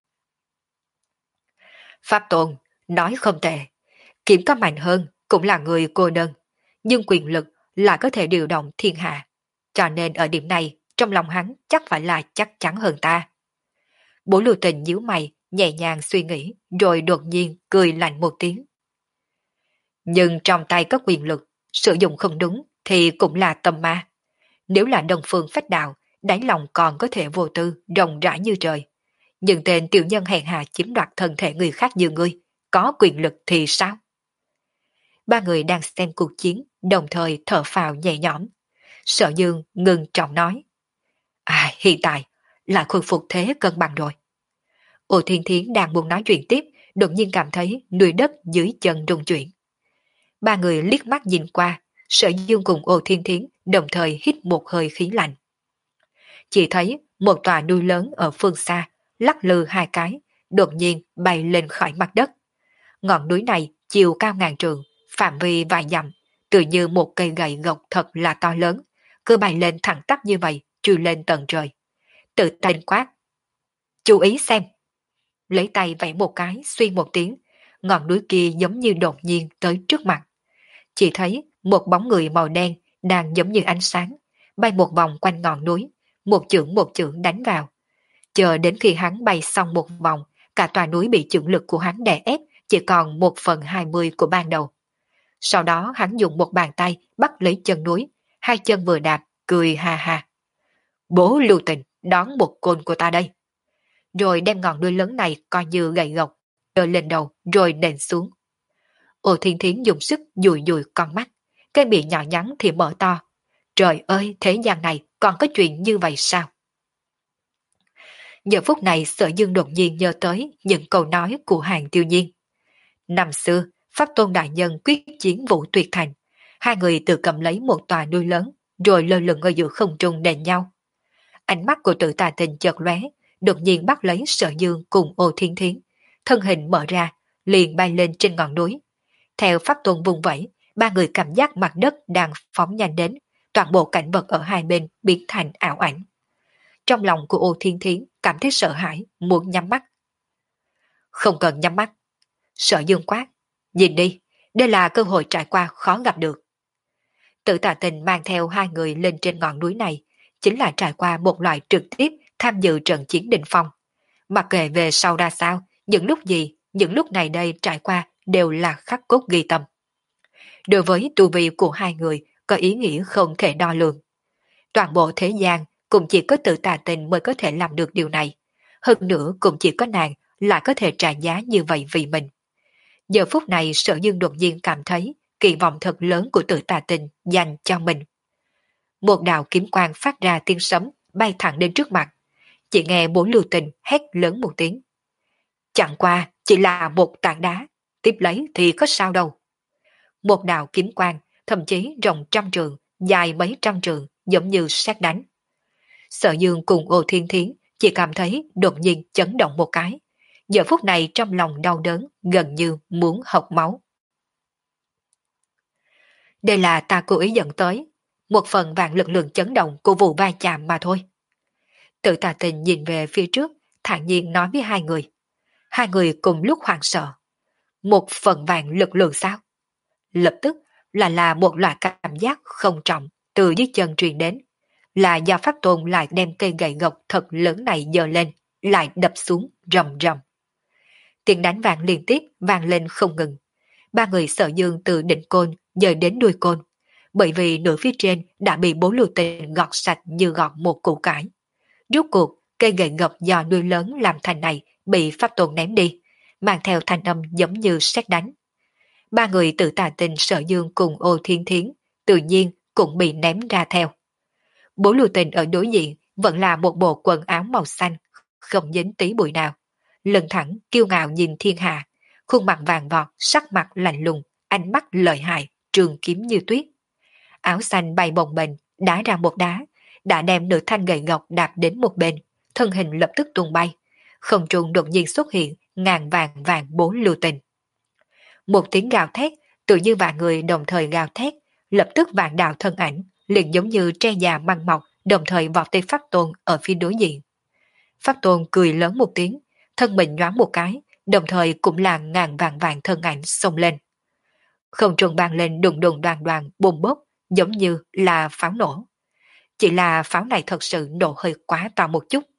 Pháp Tôn, nói không tệ, kiếm có mạnh hơn, cũng là người cô đơn, nhưng quyền lực là có thể điều động thiên hạ, cho nên ở điểm này, trong lòng hắn chắc phải là chắc chắn hơn ta. Bố lưu tình nhíu mày, nhẹ nhàng suy nghĩ, rồi đột nhiên cười lạnh một tiếng. Nhưng trong tay có quyền lực, sử dụng không đúng thì cũng là tâm ma. Nếu là đồng phương phách đạo, đáy lòng còn có thể vô tư, rộng rãi như trời. Nhưng tên tiểu nhân hèn hạ chiếm đoạt thân thể người khác như ngươi, có quyền lực thì sao? Ba người đang xem cuộc chiến, đồng thời thở phào nhẹ nhõm. Sở Dương ngừng trọng nói: À, hiện tại là khôi phục thế cân bằng rồi. Ô Thiên Thiến đang muốn nói chuyện tiếp, đột nhiên cảm thấy núi đất dưới chân rung chuyển. Ba người liếc mắt nhìn qua, Sở Dương cùng Ô Thiên Thiến đồng thời hít một hơi khí lạnh. Chỉ thấy một tòa núi lớn ở phương xa, lắc lư hai cái, đột nhiên bay lên khỏi mặt đất. Ngọn núi này chiều cao ngàn trượng, phạm vi vài dặm, tự như một cây gậy gộc thật là to lớn, cứ bay lên thẳng tắp như vậy, trừ lên tận trời. Tự tên quát: Chú ý xem! Lấy tay vẫy một cái, suy một tiếng, ngọn núi kia giống như đột nhiên tới trước mặt. Chỉ thấy một bóng người màu đen đang giống như ánh sáng, bay một vòng quanh ngọn núi, một chưởng một chưởng đánh vào. Chờ đến khi hắn bay xong một vòng, cả tòa núi bị chưởng lực của hắn đè ép, chỉ còn một phần hai mươi của ban đầu. Sau đó hắn dùng một bàn tay bắt lấy chân núi, hai chân vừa đạp, cười ha ha. Bố lưu tình, đón một côn của ta đây. Rồi đem ngọn núi lớn này coi như gậy gộc, đỡ lên đầu rồi nện xuống. Ô Thiên Thiến dùng sức dùi dùi con mắt, cái miệng nhỏ nhắn thì mở to. Trời ơi, thế gian này còn có chuyện như vậy sao? Giờ phút này Sở Dương đột nhiên nhớ tới những câu nói của Hàng Tiêu Nhiên. Năm xưa, Pháp Tôn Đại Nhân quyết chiến Vũ Tuyệt Thành, hai người tự cầm lấy một tòa núi lớn, rồi lơ lửng ở giữa không trung đền nhau. Ánh mắt của Tự Tà Tình chợt lóe, đột nhiên bắt lấy Sở Dương cùng Ô Thiên Thiến, thân hình mở ra, liền bay lên trên ngọn núi. Theo Pháp Tôn vùng vẫy, ba người cảm giác mặt đất đang phóng nhanh đến, toàn bộ cảnh vật ở hai bên biến thành ảo ảnh. Trong lòng của Ô Thiên Thiến cảm thấy sợ hãi, muốn nhắm mắt. Không cần nhắm mắt. Sở Dương quát: Nhìn đi, đây là cơ hội trải qua khó gặp được. Tự Tà Tình mang theo hai người lên trên ngọn núi này, chính là trải qua một loại trực tiếp tham dự trận chiến đỉnh phong. Mặc kệ về sau ra sao, những lúc gì, những lúc này đây trải qua đều là khắc cốt ghi tâm. Đối với tu vi của hai người có ý nghĩa không thể đo lường. Toàn bộ thế gian cũng chỉ có Tự Tà Tình mới có thể làm được điều này. Hơn nữa cũng chỉ có nàng lại có thể trả giá như vậy vì mình. Giờ phút này Sở Dương đột nhiên cảm thấy kỳ vọng thật lớn của Tự Tà Tình dành cho mình. Một đạo kiếm quang phát ra tiếng sấm bay thẳng đến trước mặt. Chỉ nghe Bố Lưu Tình hét lớn một tiếng. Chẳng qua chỉ là một tảng đá, tiếp lấy thì có sao đâu. Một đạo kiếm quang, thậm chí rộng trăm trường, dài mấy trăm trường, giống như sét đánh. Sở Dương cùng Ô Thiên Thiến chỉ cảm thấy đột nhiên chấn động một cái. Giờ phút này trong lòng đau đớn, gần như muốn học máu. Đây là ta cố ý dẫn tới, một phần vạn lực lượng chấn động của vụ va chạm mà thôi. Tự Tà Tình nhìn về phía trước, thản nhiên nói với hai người. Hai người cùng lúc hoảng sợ. Một phần vạn lực lượng sao? Lập tức là là một loại cảm giác không trọng từ dưới chân truyền đến. Là do Pháp Tôn lại đem cây gậy gộc thật lớn này giơ lên, lại đập xuống rầm rầm. Tiếng đánh vang liên tiếp vang lên không ngừng. Ba người Sở Dương từ đỉnh côn dời đến đuôi côn, bởi vì nửa phía trên đã bị Bố Lưu Tình gọt sạch như gọt một củ cải. Rốt cuộc, cây gậy gộc do đuôi lớn làm thành này bị Pháp Tôn ném đi, mang theo thanh âm giống như sét đánh. Ba người Tự Tà Tình, Sở Dương cùng Ô Thiên Thiến tự nhiên cũng bị ném ra theo. Bố Lưu Tình ở đối diện vẫn là một bộ quần áo màu xanh, không dính tí bụi nào. Lưng thẳng, kiêu ngạo nhìn thiên hạ, khuôn mặt vàng vọt, sắc mặt lạnh lùng, ánh mắt lợi hại, trường kiếm như tuyết. Áo xanh bay bồng bềnh, đá ra một đá, đã đem nửa thanh gậy gộc đạp đến một bên, thân hình lập tức tung bay. Không trung đột nhiên xuất hiện ngàn vàng vàng Bố Lưu Tình. Một tiếng gào thét, tự như vạn người đồng thời gào thét, lập tức vạn đạo thân ảnh, liền giống như tre già măng mọc, đồng thời vọt tới Pháp Tôn ở phía đối diện. Pháp Tôn cười lớn một tiếng, thân mình nhoáng một cái, đồng thời cũng là ngàn vàng vàng thân ảnh xông lên. Không trung vang lên đùng đùng đoàn đoàn bùm bốc, giống như là pháo nổ. Chỉ là pháo này thật sự nổ hơi quá to một chút.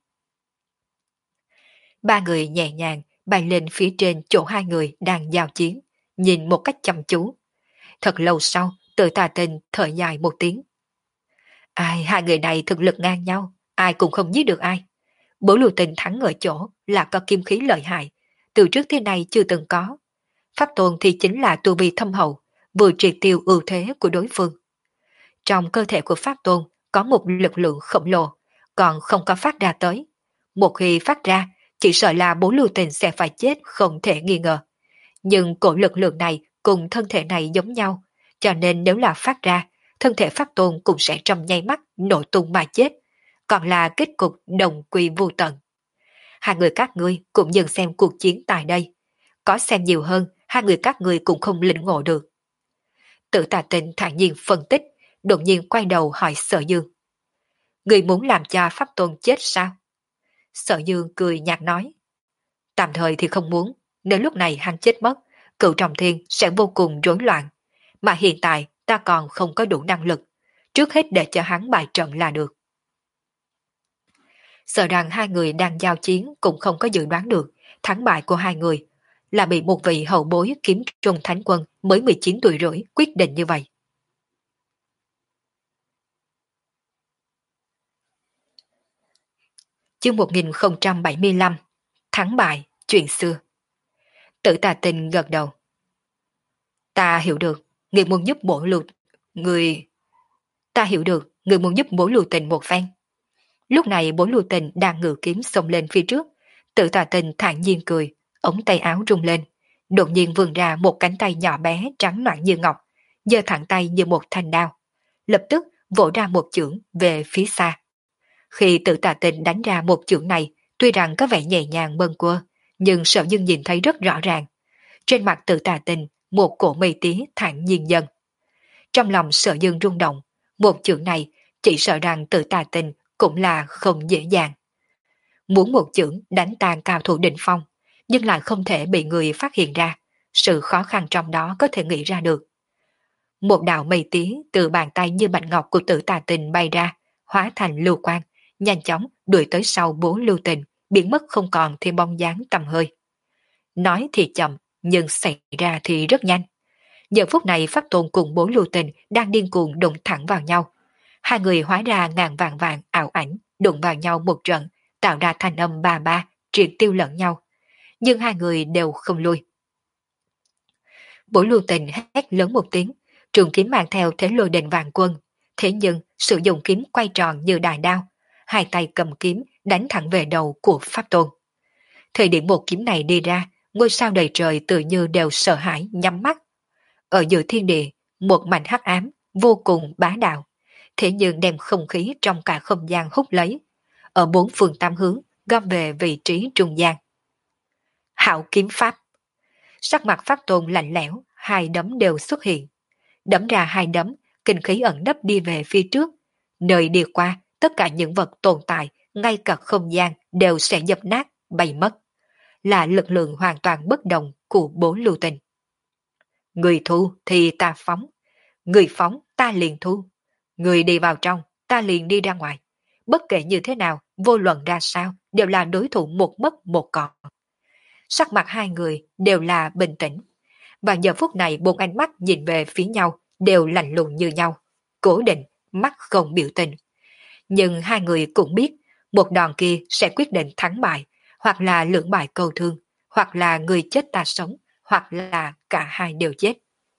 Ba người nhẹ nhàng bay lên phía trên chỗ hai người đang giao chiến, nhìn một cách chăm chú. Thật lâu sau, Tự Tà Tình thở dài một tiếng. Ai, hai người này thực lực ngang nhau, ai cũng không giết được ai. Bố Lưu Tình thắng ở chỗ là có kim khí lợi hại, từ trước thế này chưa từng có. Pháp Tôn thì chính là tu vi thâm hậu, vừa triệt tiêu ưu thế của đối phương. Trong cơ thể của Pháp Tôn có một lực lượng khổng lồ, còn không có phát ra tới. Một khi phát ra, chỉ sợ là Bố Lưu Tình sẽ phải chết không thể nghi ngờ. Nhưng cổ lực lượng này cùng thân thể này giống nhau, cho nên nếu là phát ra, thân thể Pháp Tôn cũng sẽ trong nháy mắt nổ tung mà chết, còn là kết cục đồng quy vô tận. Hai người các ngươi cũng dừng xem cuộc chiến tại đây. Có xem nhiều hơn, hai người các ngươi cũng không lĩnh ngộ được. Tự Tà Tình thản nhiên phân tích, đột nhiên quay đầu hỏi Sở Dương. Người muốn làm cho Pháp Tôn chết sao? Sở Dương cười nhạt nói. Tạm thời thì không muốn, nếu lúc này hắn chết mất, cựu trọng thiên sẽ vô cùng rối loạn. Mà hiện tại ta còn không có đủ năng lực, trước hết để cho hắn bại trận là được. Sợ rằng hai người đang giao chiến cũng không có dự đoán được thắng bại của hai người, là bị một vị hậu bối kiếm trung thánh quân mới mười chín tuổi rưỡi quyết định như vậy. Chương một nghìn không trăm bảy mươi lăm Thắng bại, chuyện xưa. Tự Tà Tình gật đầu. Ta hiểu được, người muốn giúp bổ lưu... Người... Ta hiểu được, người muốn giúp Bố Lưu Tình một phen. Lúc này Bố Lưu Tình đang ngự kiếm xông lên phía trước, Tự Tà Tình thản nhiên cười, ống tay áo rung lên, đột nhiên vươn ra một cánh tay nhỏ bé trắng nõn như ngọc, giơ thẳng tay như một thanh đao, lập tức vỗ ra một chưởng về phía xa. Khi Tự Tà Tình đánh ra một chưởng này, tuy rằng có vẻ nhẹ nhàng bâng quơ, nhưng Sở Dương nhìn thấy rất rõ ràng. Trên mặt Tự Tà Tình, một cổ mây tía thản nhiên dần. Trong lòng Sở Dương rung động, một chưởng này chỉ sợ rằng Tự Tà Tình cũng là không dễ dàng. Muốn một chưởng đánh tan cao thủ đỉnh phong, nhưng lại không thể bị người phát hiện ra, sự khó khăn trong đó có thể nghĩ ra được. Một đạo mây tía từ bàn tay như bạch ngọc của Tự Tà Tình bay ra, hóa thành lưu quang, nhanh chóng đuổi tới sau Bố Lưu Tình, biến mất không còn thêm bóng dáng tầm hơi. Nói thì chậm, nhưng xảy ra thì rất nhanh. Giờ phút này Pháp Tôn cùng Bố Lưu Tình đang điên cuồng đụng thẳng vào nhau. Hai người hóa ra ngàn vàng vàng ảo ảnh, đụng vào nhau một trận, tạo ra thanh âm ba ba, triệt tiêu lẫn nhau. Nhưng hai người đều không lui. Bố Lưu Tình hét lớn một tiếng, trường kiếm mang theo thế lôi đình vàng quân. Thế nhưng sử dụng kiếm quay tròn như đài đao, hai tay cầm kiếm đánh thẳng về đầu của Pháp Tôn. Thời điểm một kiếm này đi ra, ngôi sao đầy trời tự như đều sợ hãi nhắm mắt. Ở giữa thiên địa, một mảnh hắc ám, vô cùng bá đạo, thế nhưng đem không khí trong cả không gian hút lấy. Ở bốn phương tám hướng, gom về vị trí trung gian. Hạo kiếm pháp. Sắc mặt Pháp Tôn lạnh lẽo, hai đấm đều xuất hiện. Đấm ra hai đấm, kinh khí ẩn nấp đi về phía trước. Nơi đi qua, tất cả những vật tồn tại, ngay cả không gian đều sẽ dập nát, bay mất. Là lực lượng hoàn toàn bất đồng của Bố Lưu Tình. Người thu thì ta phóng, người phóng ta liền thu, người đi vào trong, ta liền đi ra ngoài. Bất kể như thế nào, vô luận ra sao, đều là đối thủ một mất một còn. Sắc mặt hai người đều là bình tĩnh. Và giờ phút này bốn ánh mắt nhìn về phía nhau đều lạnh lùng như nhau, cố định, mắt không biểu tình. Nhưng hai người cũng biết, một đòn kia sẽ quyết định thắng bại, hoặc là lưỡng bại câu thương, hoặc là người chết ta sống, hoặc là cả hai đều chết.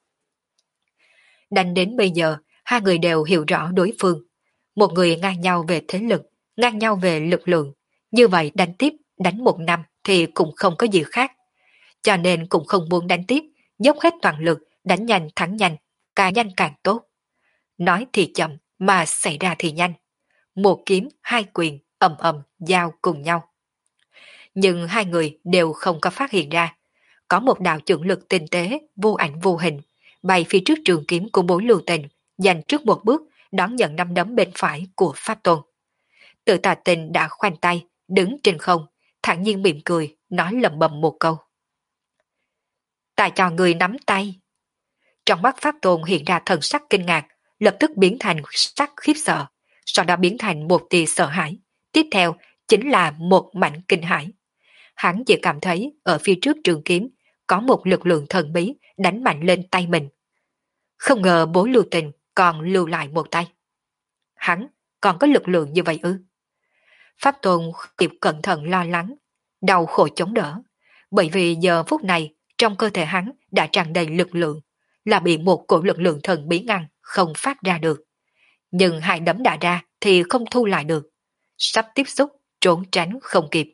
Đánh đến bây giờ, hai người đều hiểu rõ đối phương. Một người ngang nhau về thế lực, ngang nhau về lực lượng. Như vậy đánh tiếp, đánh một năm thì cũng không có gì khác. Cho nên cũng không muốn đánh tiếp, dốc hết toàn lực, đánh nhanh thắng nhanh, càng nhanh càng tốt. Nói thì chậm, mà xảy ra thì nhanh. Một kiếm, hai quyền, ầm ầm, giao cùng nhau. Nhưng hai người đều không có phát hiện ra. Có một đạo trưởng lực tinh tế, vô ảnh vô hình, bay phía trước trường kiếm của Bố Lưu Tình, dành trước một bước, đón nhận năm đấm bên phải của Pháp Tôn. Tự Tà Tình đã khoanh tay, đứng trên không, thản nhiên mỉm cười, nói lẩm bẩm một câu. Ta cho người nắm tay. Trong mắt Pháp Tôn hiện ra thần sắc kinh ngạc, lập tức biến thành sắc khiếp sợ, sau đó biến thành một tia sợ hãi. Tiếp theo chính là một mảnh kinh hãi. Hắn chỉ cảm thấy ở phía trước trường kiếm có một lực lượng thần bí đánh mạnh lên tay mình. Không ngờ Bố Lưu Tình còn lưu lại một tay. Hắn còn có lực lượng như vậy ư? Pháp Tôn kịp cẩn thận lo lắng, đau khổ chống đỡ, bởi vì giờ phút này trong cơ thể hắn đã tràn đầy lực lượng, là bị một cổ lực lượng thần bí ngăn, không phát ra được. Nhưng hai đấm đã ra thì không thu lại được, sắp tiếp xúc, trốn tránh không kịp.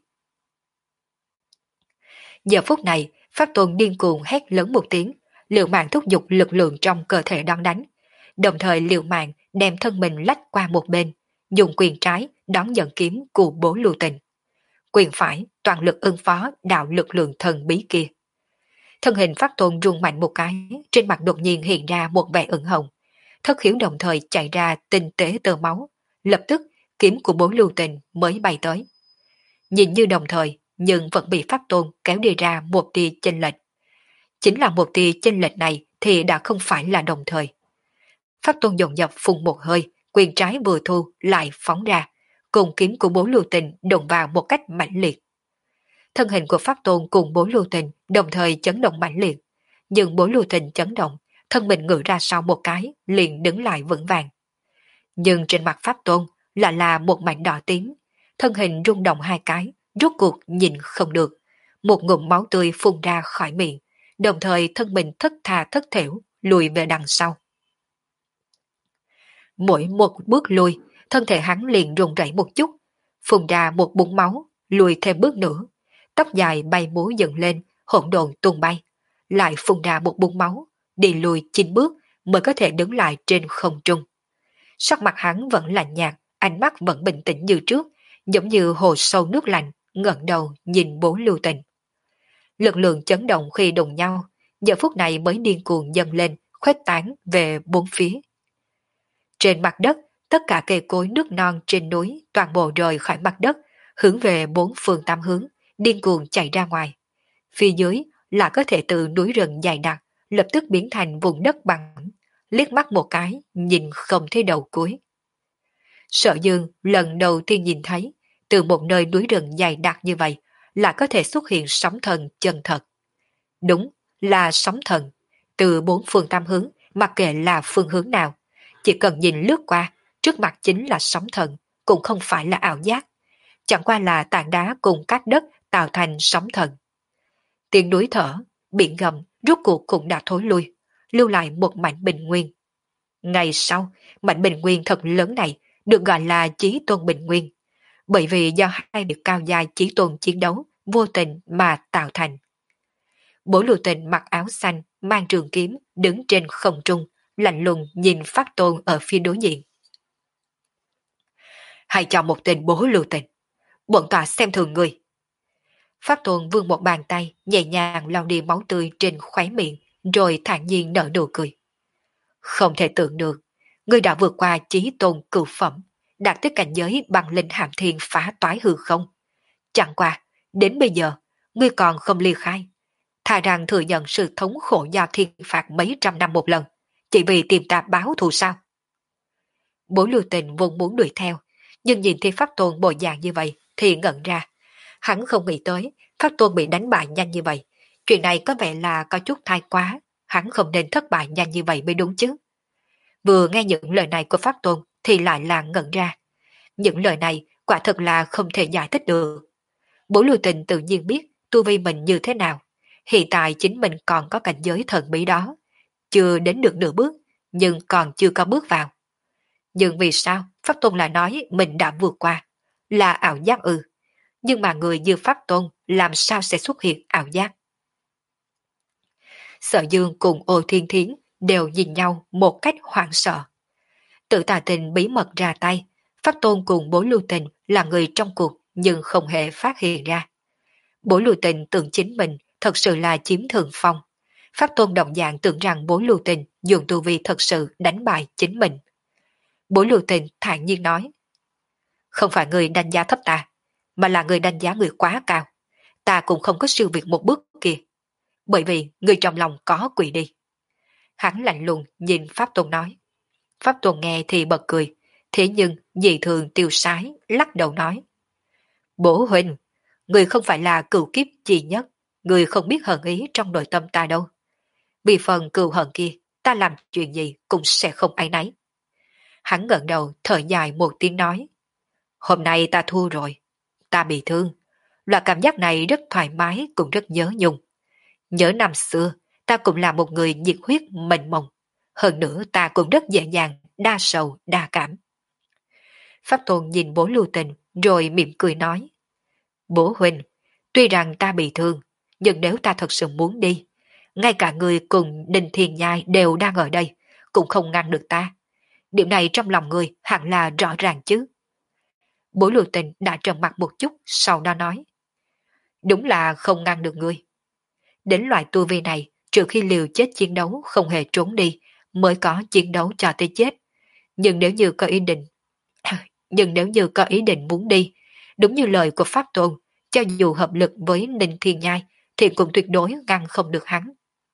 Giờ phút này, Pháp Tôn điên cuồng hét lớn một tiếng, liều mạng thúc giục lực lượng trong cơ thể đón đánh, đồng thời liều mạng đem thân mình lách qua một bên, dùng quyền trái đón nhận kiếm của Bố Lưu Tình. Quyền phải toàn lực ứng phó đạo lực lượng thần bí kia. Thân hình Pháp Tôn rung mạnh một cái, trên mặt đột nhiên hiện ra một vẻ ửng hồng. Thất khiếu đồng thời chạy ra tinh tế tơ máu, lập tức kiếm của Bố Lưu Tình mới bay tới. Nhìn như đồng thời, nhưng vẫn bị Pháp Tôn kéo đi ra một tia chênh lệch. Chính là một tia chênh lệch này thì đã không phải là đồng thời. Pháp Tôn dồn dập phun một hơi, quyền trái vừa thu lại phóng ra, cùng kiếm của Bố Lưu Tình đụng vào một cách mãnh liệt. Thân hình của Pháp Tôn cùng Bố Lưu Tình đồng thời chấn động mãnh liệt, nhưng Bố Lưu Tình chấn động, thân mình ngửa ra sau một cái, liền đứng lại vững vàng. Nhưng trên mặt Pháp Tôn là là một mảnh đỏ tím, thân hình rung động hai cái, rốt cuộc nhìn không được, một ngụm máu tươi phun ra khỏi miệng, đồng thời thân mình thất tha thất thểu lùi về đằng sau. Mỗi một bước lùi, thân thể hắn liền run rẩy một chút, phun ra một búng máu, lùi thêm bước nữa, tóc dài bay múa dựng lên, hỗn độn tung bay, lại phun ra một búng máu, đi lùi chín bước mới có thể đứng lại trên không trung. Sắc mặt hắn vẫn lạnh nhạt, ánh mắt vẫn bình tĩnh như trước, giống như hồ sâu nước lạnh, ngẩng đầu nhìn Bố Lưu Tình. Lực lượng chấn động khi đụng nhau, giờ phút này mới điên cuồng dâng lên, khuếch tán về bốn phía. Trên mặt đất, tất cả cây cối nước non trên núi toàn bộ rời khỏi mặt đất, hướng về bốn phương tám hướng, điên cuồng chạy ra ngoài. Phía dưới là có thể từ núi rừng dài đặc, lập tức biến thành vùng đất bằng, liếc mắt một cái, nhìn không thấy đầu cuối. Sở Dương lần đầu tiên nhìn thấy, từ một nơi núi rừng dài đặc như vậy, là có thể xuất hiện sóng thần chân thật. Đúng là sóng thần, Từ bốn phương tám hướng, mặc kệ là phương hướng nào, chỉ cần nhìn lướt qua, trước mặt chính là sóng thần, cũng không phải là ảo giác. Chẳng qua là tảng đá cùng các đất tạo thành sóng thần. Tiếng núi thở, biển gầm rốt cuộc cũng đã thối lui, lưu lại một mảnh bình nguyên. Ngày sau, mảnh bình nguyên thật lớn này được gọi là Chí Tôn Bình Nguyên, bởi vì do hai biệt cao giai Chí Tôn chiến đấu vô tình mà tạo thành. Bố Lưu Tình mặc áo xanh, mang trường kiếm, đứng trên không trung, lạnh lùng nhìn Pháp Tôn ở phía đối diện. Hãy chọn một tên Bố Lưu Tình, bổn tọa xem thường người. Pháp Tôn vươn một bàn tay, nhẹ nhàng lau đi máu tươi trên khóe miệng, rồi thản nhiên nở nụ cười. Không thể tưởng được, ngươi đã vượt qua Chí Tôn cửu phẩm, đạt tới cảnh giới bằng linh hàm thiên phá toái hư không. Chẳng qua, đến bây giờ, ngươi còn không ly khai. Thà rằng thừa nhận sự thống khổ do thiên phạt mấy trăm năm một lần, chỉ vì tìm ta báo thù sao. Bố Lưu Tình vốn muốn đuổi theo, nhưng nhìn thấy Pháp Tôn bộ dạng như vậy thì ngẩn ra. Hắn không nghĩ tới Pháp Tôn bị đánh bại nhanh như vậy. Chuyện này có vẻ là có chút thái quá, hắn không nên thất bại nhanh như vậy mới đúng chứ. Vừa nghe những lời này của Pháp Tôn thì lại là ngẩn ra. Những lời này quả thật là không thể giải thích được. Bố Lưu Tình tự nhiên biết tu vi mình như thế nào. Hiện tại chính mình còn có cảnh giới thần bí đó. Chưa đến được nửa bước, nhưng còn chưa có bước vào. Nhưng vì sao Pháp Tôn lại nói mình đã vượt qua? Là ảo giác ư? Nhưng mà người như Pháp Tôn làm sao sẽ xuất hiện ảo giác? Sở Dương cùng Ô Thiên Thiến đều nhìn nhau một cách hoảng sợ. Tự Tà Tình bí mật ra tay, Pháp Tôn cùng Bố Lưu Tình là người trong cuộc nhưng không hề phát hiện ra. Bố Lưu Tình tưởng chính mình thật sự là chiếm thượng phong. Pháp Tôn đồng dạng tưởng rằng Bố Lưu Tình dùng tu vi thật sự đánh bại chính mình. Bố Lưu Tình thản nhiên nói, không phải người đánh giá thấp ta, mà là người đánh giá người quá cao. Ta cũng không có siêu việt một bước kia, bởi vì người trong lòng có quỷ đi. Hắn lạnh lùng nhìn Pháp Tôn nói. Pháp Tôn nghe thì bật cười, thế nhưng dị thường tiêu sái, lắc đầu nói. Bố huynh, người không phải là cửu kiếp chi nhất, người không biết hận ý trong nội tâm ta đâu. Vì phần cừu hận kia, ta làm chuyện gì cũng sẽ không áy náy. Hắn ngẩng đầu thở dài một tiếng nói. Hôm nay ta thua rồi, ta bị thương. Loại cảm giác này rất thoải mái cũng rất nhớ nhung. Nhớ năm xưa, ta cũng là một người nhiệt huyết mênh mông. Hơn nữa ta cũng rất dễ dàng, đa sầu, đa cảm. Pháp Tôn nhìn Bố Lưu Tình rồi mỉm cười nói. Bố huynh, tuy rằng ta bị thương, nhưng nếu ta thật sự muốn đi, ngay cả người cùng Đinh Thiên Nhai đều đang ở đây, cũng không ngăn được ta. Điểm này trong lòng người hẳn là rõ ràng chứ. Bố Lưu Tình đã trầm mặt một chút, sau đó nói. Đúng là không ngăn được ngươi. Đến loại tu vi này, trừ khi liều chết chiến đấu không hề trốn đi, mới có chiến đấu cho tới chết. Nhưng nếu như có ý định, nhưng nếu như có ý định muốn đi, đúng như lời của Pháp Tôn, cho dù hợp lực với Ninh Thiên Nhai, thì cũng tuyệt đối ngăn không được hắn.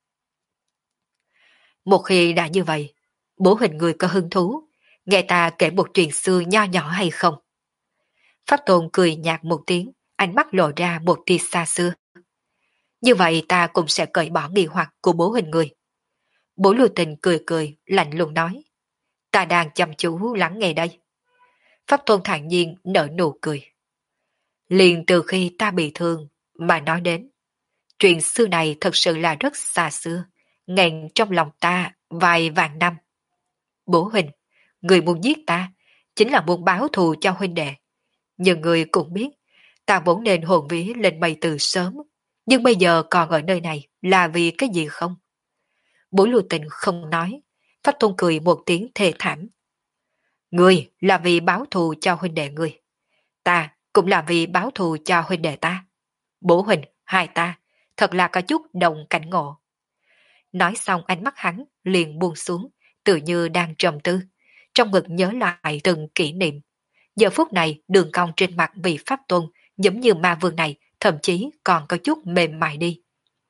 Một khi đã như vậy, bố hình người có hứng thú, nghe ta kể một chuyện xưa nho nhỏ hay không? Pháp Tôn cười nhạt một tiếng, ánh mắt lộ ra một tia xa xưa. Như vậy ta cũng sẽ cởi bỏ nghi hoặc của bố hình người. Bố Lưu Tình cười cười, lạnh lùng nói. Ta đang chăm chú lắng nghe đây. Pháp Tôn thản nhiên nở nụ cười. Liền từ khi ta bị thương mà nói đến, chuyện xưa này thật sự là rất xa xưa, nghẹn trong lòng ta vài vạn năm. Bố huynh, người muốn giết ta, chính là muốn báo thù cho huynh đệ. Nhưng người cũng biết, ta vốn nên hồn vía lên mây từ sớm, nhưng bây giờ còn ở nơi này là vì cái gì không? Bố Lưu Tình không nói, Pháp Tôn cười một tiếng thê thảm. Người là vì báo thù cho huynh đệ người, ta cũng là vì báo thù cho huynh đệ ta. Bố huynh, hai ta, thật là có chút đồng cảnh ngộ. Nói xong ánh mắt hắn liền buông xuống, tự như đang trầm tư, trong ngực nhớ lại từng kỷ niệm. Giờ phút này đường cong trên mặt vị Pháp Tôn giống như ma vương này thậm chí còn có chút mềm mại đi.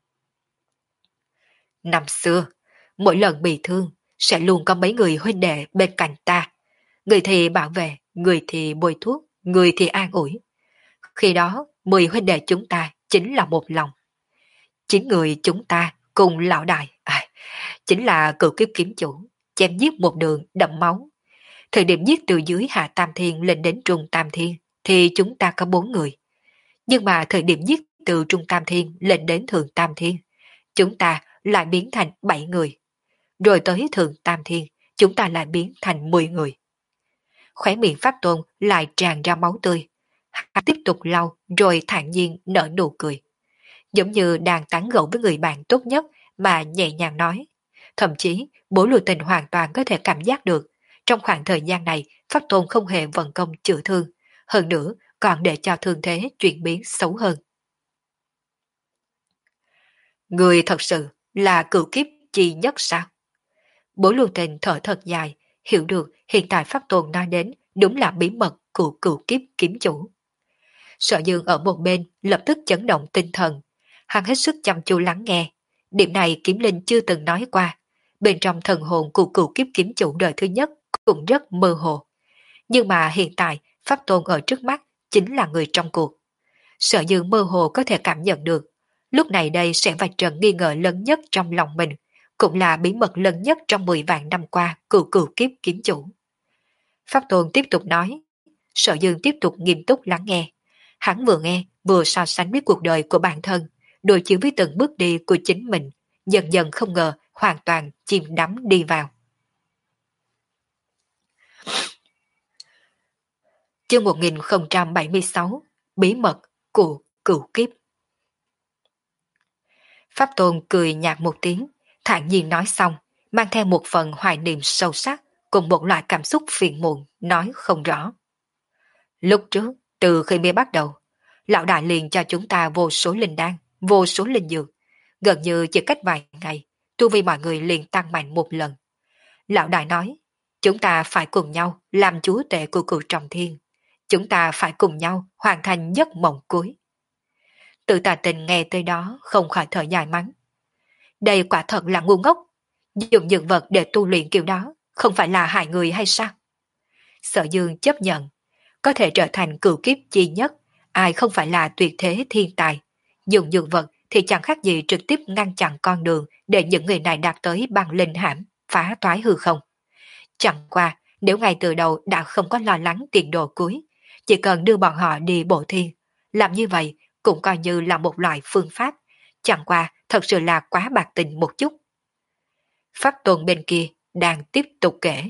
Năm xưa, mỗi lần bị thương sẽ luôn có mấy người huynh đệ bên cạnh ta. Người thì bảo vệ, người thì bôi thuốc, người thì an ủi. Khi đó, mười huynh đệ chúng ta chính là một lòng. Chín người chúng ta cùng lão đại, à, chính là cựu kiếp kiếm chủ, chém giết một đường đậm máu. Thời điểm giết từ dưới hạ tam thiên lên đến trung tam thiên thì chúng ta có bốn người. Nhưng mà thời điểm giết từ trung tam thiên lên đến thượng tam thiên, chúng ta lại biến thành bảy người. Rồi tới thượng tam thiên, chúng ta lại biến thành mười người. Khóe miệng Pháp Tôn lại tràn ra máu tươi. Hắn tiếp tục lau rồi thản nhiên nở nụ cười. Giống như đang tán gẫu với người bạn tốt nhất mà nhẹ nhàng nói. Thậm chí, Bố Lưu Tình hoàn toàn có thể cảm giác được. Trong khoảng thời gian này, Pháp Tôn không hề vận công chữa thương. Hơn nữa, còn để cho thương thế chuyển biến xấu hơn. Người thật sự là cựu kiếp chi nhất sao? Bố Lưu Tình thở thật dài, hiểu được hiện tại Pháp Tôn nói đến đúng là bí mật của cựu kiếp kiếm chủ. Sở Dương ở một bên lập tức chấn động tinh thần. Hắn hết sức chăm chú lắng nghe. Điểm này Kiếm Linh chưa từng nói qua. Bên trong thần hồn của cựu kiếp kiếm chủ đời thứ nhất cũng rất mơ hồ. Nhưng mà hiện tại Pháp Tôn ở trước mắt chính là người trong cuộc. Sở Dương mơ hồ có thể cảm nhận được. Lúc này đây sẽ vạch trần nghi ngờ lớn nhất trong lòng mình, cũng là bí mật lớn nhất trong mười vạn năm qua cựu cựu kiếp kiếm chủ. Pháp Tôn tiếp tục nói. Sở Dương tiếp tục nghiêm túc lắng nghe. Hắn vừa nghe, vừa so sánh với cuộc đời của bản thân, đối chiếu với từng bước đi của chính mình, dần dần không ngờ hoàn toàn chìm đắm đi vào. Chương một nghìn không trăm bảy mươi sáu, Bí mật của cửu kiếp. Pháp Tôn cười nhạt một tiếng, thản nhiên nói xong, mang theo một phần hoài niệm sâu sắc, cùng một loại cảm xúc phiền muộn, nói không rõ. Lúc trước, từ khi mới bắt đầu, lão đại liền cho chúng ta vô số linh đan, vô số linh dược, gần như chỉ cách vài ngày, tu vi mọi người liền tăng mạnh một lần. Lão đại nói, chúng ta phải cùng nhau làm chúa tể của cửu trọng thiên, chúng ta phải cùng nhau hoàn thành giấc mộng cuối. Tự Tà Tình nghe tới đó không khỏi thở dài mắng. Đây quả thật là ngu ngốc, dùng dược vật để tu luyện kiểu đó, không phải là hại người hay sao? Sở Dương chấp nhận, có thể trở thành cửu kiếp chi nhất, ai không phải là tuyệt thế thiên tài. Dùng dược vật thì chẳng khác gì trực tiếp ngăn chặn con đường để những người này đạt tới bằng linh hãm, phá toái hư không. Chẳng qua, nếu ngay từ đầu đã không có lo lắng tiền đồ cuối, chỉ cần đưa bọn họ đi bộ thiên, làm như vậy cũng coi như là một loại phương pháp, chẳng qua thật sự là quá bạc tình một chút. Pháp Tôn bên kia đang tiếp tục kể.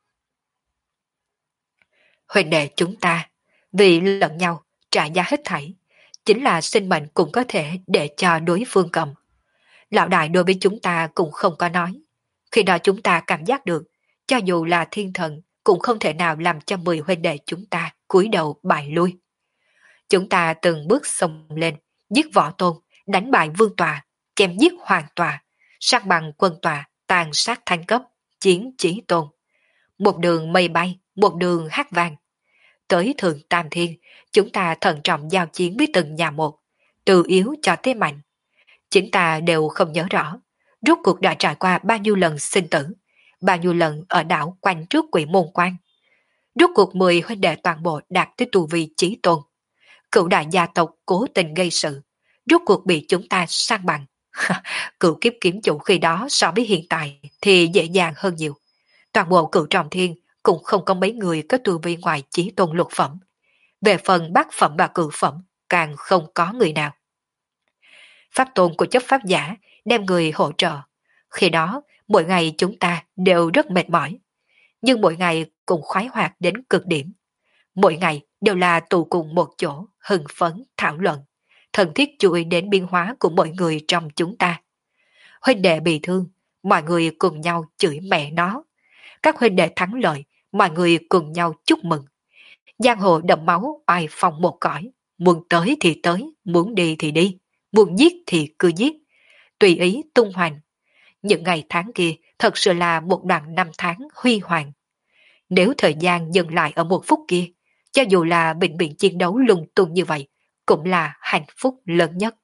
Huynh đệ chúng ta, vì lẫn nhau trả giá hết thảy, chính là sinh mệnh cũng có thể để cho đối phương cầm. Lão đại đối với chúng ta cũng không có nói. Khi đó chúng ta cảm giác được, cho dù là thiên thần cũng không thể nào làm cho mười huynh đệ chúng ta cúi đầu bại lui. Chúng ta từng bước xông lên, giết võ tôn, đánh bại vương tòa, chém giết hoàng tòa, sát bằng quân tòa, tàn sát thanh cấp, chiến chí tôn. Một đường mây bay, một đường hát vang. Tới thượng tam thiên, chúng ta thận trọng giao chiến với từng nhà một, từ yếu cho tới mạnh. Chúng ta đều không nhớ rõ, rốt cuộc đã trải qua bao nhiêu lần sinh tử, bao nhiêu lần ở đảo quanh trước quỷ môn quan. Rốt cuộc mười huynh đệ toàn bộ đạt tới tu vi chí tôn. Cựu đại gia tộc cố tình gây sự, rốt cuộc bị chúng ta sang bằng. Cựu kiếp kiếm chủ khi đó so với hiện tại thì dễ dàng hơn nhiều. Toàn bộ cựu trọng thiên cũng không có mấy người có tu vi ngoài chí tôn lục phẩm. Về phần bát phẩm và cửu phẩm, càng không có người nào. Pháp tôn của chấp pháp giả đem người hỗ trợ. Khi đó, mỗi ngày chúng ta đều rất mệt mỏi. Nhưng mỗi ngày cũng khoái hoạt đến cực điểm. Mỗi ngày đều là tụ cùng một chỗ, hưng phấn, thảo luận. Thân thiết chú ý đến biến hóa của mọi người trong chúng ta. Huynh đệ bị thương, mọi người cùng nhau chửi mẹ nó. Các huynh đệ thắng lợi, mọi người cùng nhau chúc mừng. Giang hồ đậm máu, oai phong một cõi. Muốn tới thì tới, muốn đi thì đi, muốn giết thì cứ giết. Tùy ý tung hoành. Những ngày tháng kia thật sự là một đoạn năm tháng huy hoàng. Nếu thời gian dừng lại ở một phút kia, cho dù là bệnh viện chiến đấu lung tung như vậy, cũng là hạnh phúc lớn nhất.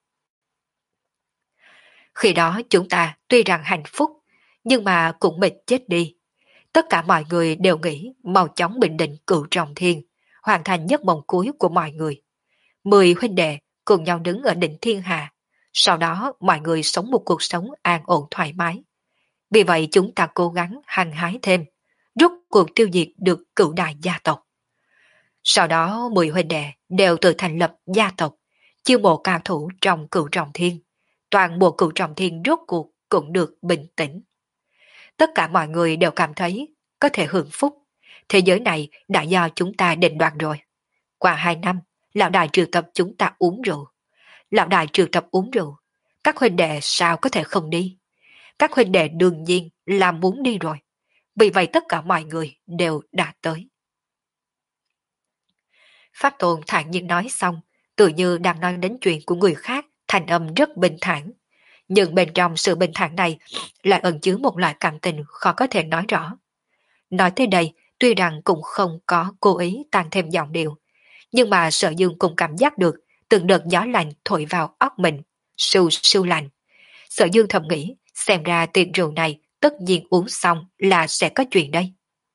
Khi đó chúng ta tuy rằng hạnh phúc, nhưng mà cũng mệt chết đi. Tất cả mọi người đều nghĩ mau chóng bình định cửu trọng thiên, hoàn thành giấc mộng cuối của mọi người. Mười huynh đệ cùng nhau đứng ở đỉnh thiên hà, sau đó mọi người sống một cuộc sống an ổn thoải mái. Vì vậy chúng ta cố gắng hăng hái thêm, rút cuộc tiêu diệt được cửu đại gia tộc. Sau đó mười huynh đệ đều tự thành lập gia tộc, chiêu mộ cao thủ trong cửu trọng thiên. Toàn bộ cửu trọng thiên rốt cuộc cũng được bình tĩnh. Tất cả mọi người đều cảm thấy có thể hưởng phúc. Thế giới này đã do chúng ta định đoạt rồi. Qua hai năm, lão đại triệu tập chúng ta uống rượu. Lão đại triệu tập uống rượu. Các huynh đệ sao có thể không đi? Các huynh đệ đương nhiên là muốn đi rồi. Vì vậy tất cả mọi người đều đã tới. Pháp Tôn thản nhiên nói xong, tự như đang nói đến chuyện của người khác, thành âm rất bình thản. Nhưng bên trong sự bình thản này lại ẩn chứa một loại cảm tình khó có thể nói rõ. Nói tới đây, tuy rằng cũng không có cố ý tăng thêm giọng điệu, nhưng mà Sở Dương cũng cảm giác được từng đợt gió lạnh thổi vào óc mình, sưu sưu lạnh. Sở Dương thầm nghĩ, xem ra tiệc rượu này tất nhiên uống xong là sẽ có chuyện đây.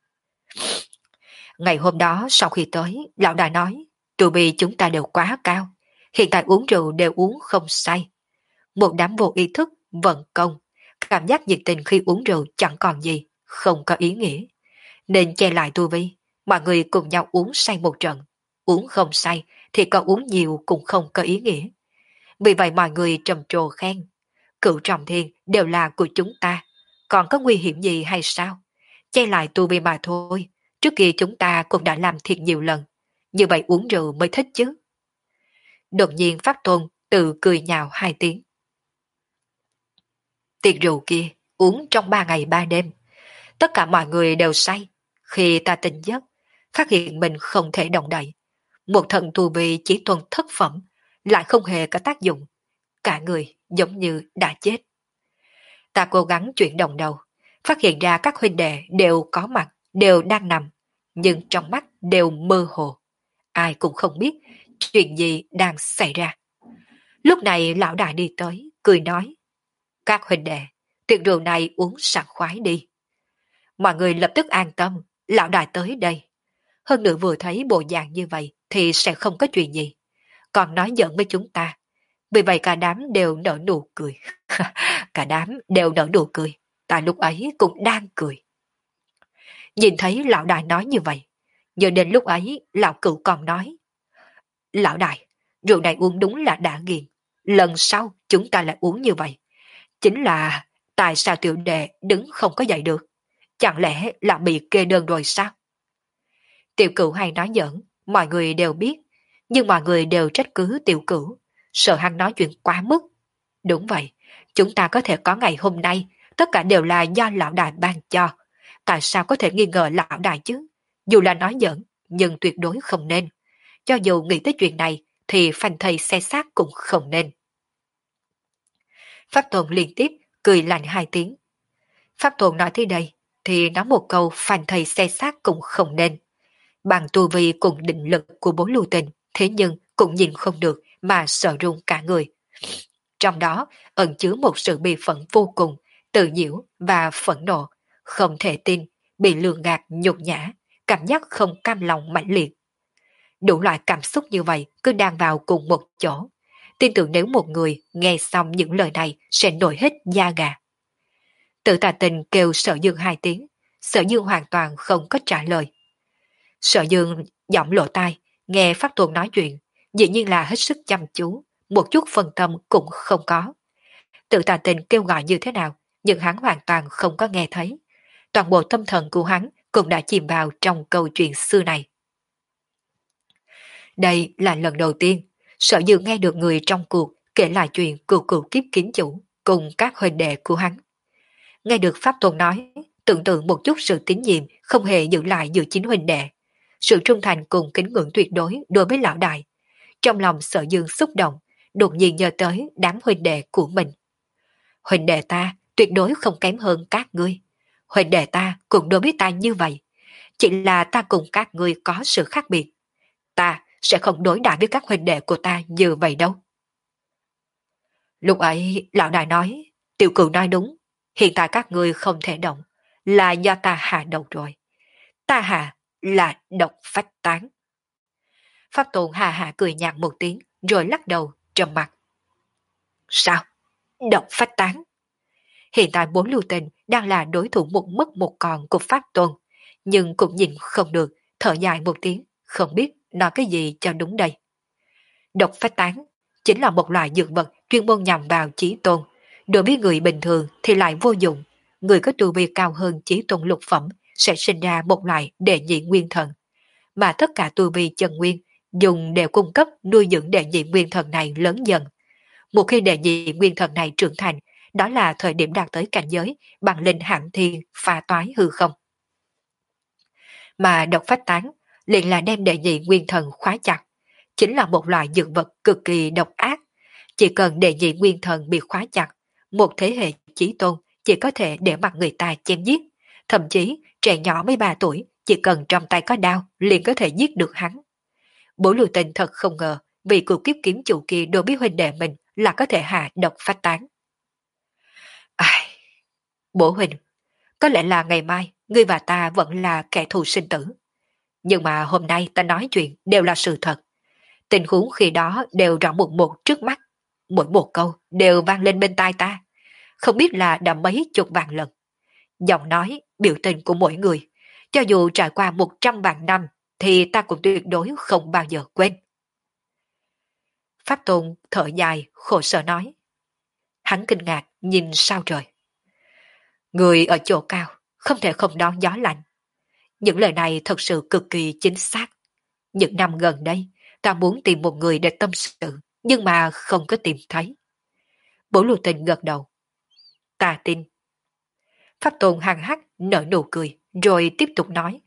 Ngày hôm đó sau khi tới, lão đại nói, tụi bi chúng ta đều quá cao, hiện tại uống rượu đều uống không say. Một đám vô ý thức, vận công, cảm giác nhiệt tình khi uống rượu chẳng còn gì, không có ý nghĩa. Nên che lại tu vi, mọi người cùng nhau uống say một trận. Uống không say thì có uống nhiều cũng không có ý nghĩa. Vì vậy mọi người trầm trồ khen, cửu trọng thiên đều là của chúng ta, còn có nguy hiểm gì hay sao? Che lại tu vi mà thôi, trước kia chúng ta cũng đã làm thiệt nhiều lần, như vậy uống rượu mới thích chứ. Đột nhiên Pháp Tôn tự cười nhạo hai tiếng. Tiệc rượu kia uống trong ba ngày ba đêm, tất cả mọi người đều say. Khi ta tỉnh giấc, phát hiện mình không thể động đậy. Một thần tu vi chỉ tuần thất phẩm, lại không hề có tác dụng. Cả người giống như đã chết. Ta cố gắng chuyển động đầu, phát hiện ra các huynh đệ đều có mặt, đều đang nằm, nhưng trong mắt đều mơ hồ. Ai cũng không biết chuyện gì đang xảy ra. Lúc này lão đại đi tới, cười nói, các huynh đệ, tiệc rượu này uống sảng khoái đi. Mọi người lập tức an tâm, lão đại tới đây. Hơn nữa vừa thấy bộ dạng như vậy thì sẽ không có chuyện gì. Còn nói giỡn với chúng ta. Vì vậy cả đám đều nở nụ cười. Cả đám đều nở nụ cười. Tại lúc ấy cũng đang cười. Nhìn thấy lão đại nói như vậy. Giờ đến lúc ấy lão cửu còn nói. Lão đại, rượu này uống đúng là đã nghiền. Lần sau chúng ta lại uống như vậy. Chính là tại sao tiểu đệ đứng không có dậy được? Chẳng lẽ là bị kê đơn rồi sao? Tiểu cửu hay nói giỡn, mọi người đều biết, nhưng mọi người đều trách cứ tiểu cửu, sợ hắn nói chuyện quá mức. Đúng vậy, chúng ta có thể có ngày hôm nay, tất cả đều là do lão đại ban cho. Tại sao có thể nghi ngờ lão đại chứ? Dù là nói giỡn, nhưng tuyệt đối không nên. Cho dù nghĩ tới chuyện này, thì phanh thầy xe xác cũng không nên. Pháp Tôn liên tiếp cười lạnh hai tiếng. Pháp Tôn nói tới đây, thì nói một câu phanh thầy xe xác cũng không nên. Bằng tu vi cùng định lực của bốn lưu tình, thế nhưng cũng nhìn không được mà sợ run cả người. Trong đó ẩn chứa một sự bi phẫn vô cùng, tự nhiễu và phẫn nộ, không thể tin, bị lường gạt nhục nhã, cảm giác không cam lòng mãnh liệt. Đủ loại cảm xúc như vậy cứ đang vào cùng một chỗ. Tin tưởng nếu một người nghe xong những lời này sẽ nổi hết da gà. Tự tà tình kêu Sở Dương hai tiếng, Sở Dương hoàn toàn không có trả lời. Sở Dương giọng lộ tai, nghe Pháp Tôn nói chuyện, dĩ nhiên là hết sức chăm chú, một chút phân tâm cũng không có. Tự tà tình kêu gọi như thế nào, nhưng hắn hoàn toàn không có nghe thấy. Toàn bộ tâm thần của hắn cũng đã chìm vào trong câu chuyện xưa này. Đây là lần đầu tiên, Sở Dương nghe được người trong cuộc kể lại chuyện cựu cựu kiếp kiến chủ cùng các huynh đệ của hắn. Nghe được Pháp Tôn nói, tưởng tượng một chút sự tín nhiệm không hề giữ lại giữa chính huynh đệ. Sự trung thành cùng kính ngưỡng tuyệt đối đối với lão đại. Trong lòng Sở Dương xúc động, đột nhiên nhớ tới đám huynh đệ của mình. Huynh đệ ta tuyệt đối không kém hơn các ngươi. Huynh đệ ta cũng đối với ta như vậy. Chỉ là ta cùng các ngươi có sự khác biệt. Ta sẽ không đối đãi với các huynh đệ của ta như vậy đâu. Lúc ấy lão đại nói, tiểu cửu nói đúng, hiện tại các ngươi không thể động, là do ta hạ độc rồi. Ta hạ là độc phách tán. Pháp Tôn hà hạ cười nhạt một tiếng, rồi lắc đầu, trầm mặt. Sao? Độc phách tán? Hiện tại bốn lưu tình đang là đối thủ một mất một còn của Pháp Tôn, nhưng cũng nhìn không được, thở dài một tiếng, không biết nói cái gì cho đúng đây. Độc phách tán chính là một loại dược vật chuyên môn nhằm vào chí tôn. Đối với người bình thường thì lại vô dụng. Người có tu vi cao hơn chí tôn lục phẩm sẽ sinh ra một loại đệ nhị nguyên thần. Mà tất cả tu vi chân nguyên dùng để cung cấp nuôi dưỡng đệ nhị nguyên thần này lớn dần. Một khi đệ nhị nguyên thần này trưởng thành, đó là thời điểm đạt tới cảnh giới bằng linh hạng thiên pha toái hư không. Mà độc phách tán liền là đem đệ nhị nguyên thần khóa chặt, chính là một loại dược vật cực kỳ độc ác. Chỉ cần đệ nhị nguyên thần bị khóa chặt, một thế hệ chí tôn chỉ có thể để mặc người ta chém giết. Thậm chí trẻ nhỏ mới ba tuổi chỉ cần trong tay có đao liền có thể giết được hắn. Bố lưu tình thật không ngờ vì cuộc kiếp kiếm chủ kia đối với huynh đệ mình là có thể hạ độc phách tán. Ai... Bố huynh, có lẽ là ngày mai ngươi và ta vẫn là kẻ thù sinh tử. Nhưng mà hôm nay ta nói chuyện đều là sự thật. Tình huống khi đó đều rõ một một trước mắt. Mỗi một câu đều vang lên bên tai ta. Không biết là đã mấy chục vạn lần. Giọng nói, biểu tình của mỗi người, cho dù trải qua một trăm vạn năm, thì ta cũng tuyệt đối không bao giờ quên. Pháp Tôn thở dài, khổ sở nói. Hắn kinh ngạc, nhìn sao trời. Người ở chỗ cao, không thể không đón gió lạnh. Những lời này thật sự cực kỳ chính xác. Những năm gần đây, ta muốn tìm một người để tâm sự, nhưng mà không có tìm thấy. Bố lưu tình gật đầu. Ta tin. Pháp Tôn hằng hắc nở nụ cười, rồi tiếp tục nói.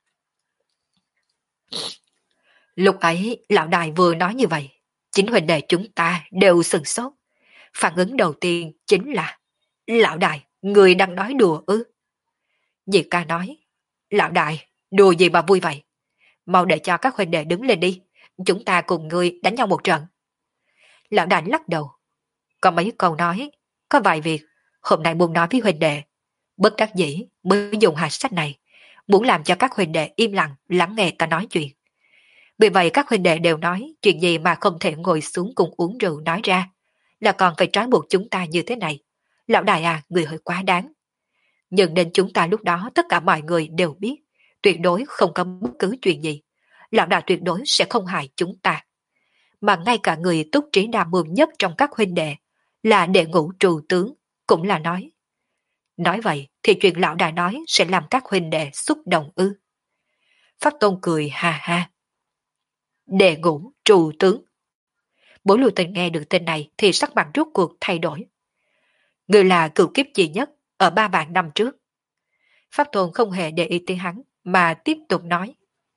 Lúc ấy, lão đại vừa nói như vậy, chính huynh đệ chúng ta đều sừng sốt. Phản ứng đầu tiên chính là, lão đại, người đang nói đùa ư? Diệp ca nói, lão đại, đùa gì mà vui vậy? Mau để cho các huynh đệ đứng lên đi, chúng ta cùng người đánh nhau một trận. Lão đại lắc đầu. Có mấy câu nói, có vài việc, hôm nay muốn nói với huynh đệ. Bất đắc dĩ mới dùng hạt sách này, muốn làm cho các huynh đệ im lặng lắng nghe ta nói chuyện. Vì vậy các huynh đệ đều nói chuyện gì mà không thể ngồi xuống cùng uống rượu nói ra, là còn phải trói buộc chúng ta như thế này. Lão đại à, người hơi quá đáng. Nhưng nên chúng ta lúc đó tất cả mọi người đều biết, tuyệt đối không có bất cứ chuyện gì. Lão đại tuyệt đối sẽ không hại chúng ta. Mà ngay cả người túc trí đa mưu nhất trong các huynh đệ, là đệ ngũ trù tướng, cũng là nói. Nói vậy thì chuyện lão đại nói sẽ làm các huynh đệ xúc động ư. Pháp Tôn cười ha ha. Đệ ngũ trù tướng. Bố lưu tình nghe được tên này thì sắc mặt rút cuộc thay đổi. Người là cựu kiếp duy nhất ở ba vạn năm trước. Pháp Tôn không hề để ý tới hắn mà tiếp tục nói.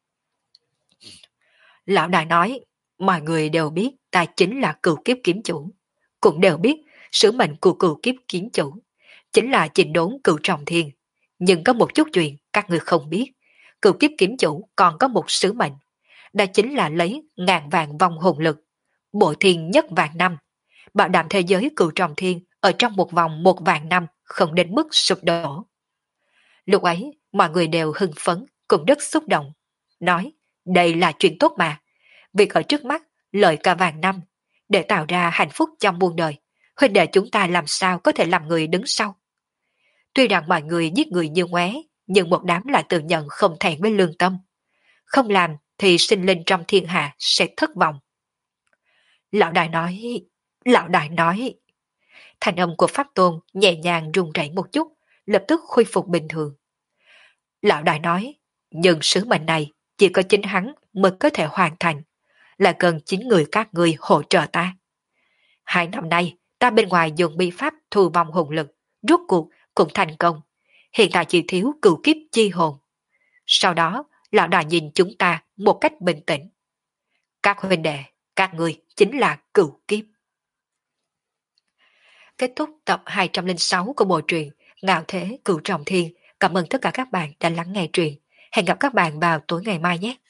Lão đại nói, mọi người đều biết ta chính là cựu kiếp kiếm chủ, cũng đều biết sứ mệnh của cựu kiếp kiếm chủ chính là chỉnh đốn cựu trọng thiên. Nhưng có một chút chuyện các người không biết, cựu kiếp kiếm chủ còn có một sứ mệnh, đó chính là lấy ngàn vạn vong hồn lực, bội thiên nhất vạn năm, bảo đảm thế giới cựu trọng thiên ở trong một vòng một vạn năm không đến mức sụp đổ. Lúc ấy, mọi người đều hưng phấn, cũng rất xúc động, nói đây là chuyện tốt mà, việc ở trước mắt lợi cả vạn năm, để tạo ra hạnh phúc trong muôn đời, huynh đệ chúng ta làm sao có thể làm người đứng sau. Tuy rằng mọi người giết người như ngoé, nhưng một đám lại tự nhận không thẹn với lương tâm. Không làm thì sinh linh trong thiên hạ sẽ thất vọng. Lão đại nói, lão đại nói. Thành âm của Pháp Tôn nhẹ nhàng run rẩy một chút, lập tức khôi phục bình thường. Lão đại nói, nhưng sứ mệnh này chỉ có chính hắn mới có thể hoàn thành, là cần chính người các người hỗ trợ ta. Hai năm nay, ta bên ngoài dùng bi pháp thu vong hồn lực, rốt cuộc cũng thành công. Hiện tại chỉ thiếu cửu kiếp chi hồn. Sau đó, lão đại nhìn chúng ta một cách bình tĩnh. Các huynh đệ, các người chính là cửu kiếp. Kết thúc tập hai trăm lẻ sáu của bộ truyện Ngạo Thế Cửu Trọng Thiên. Cảm ơn tất cả các bạn đã lắng nghe truyện. Hẹn gặp các bạn vào tối ngày mai nhé.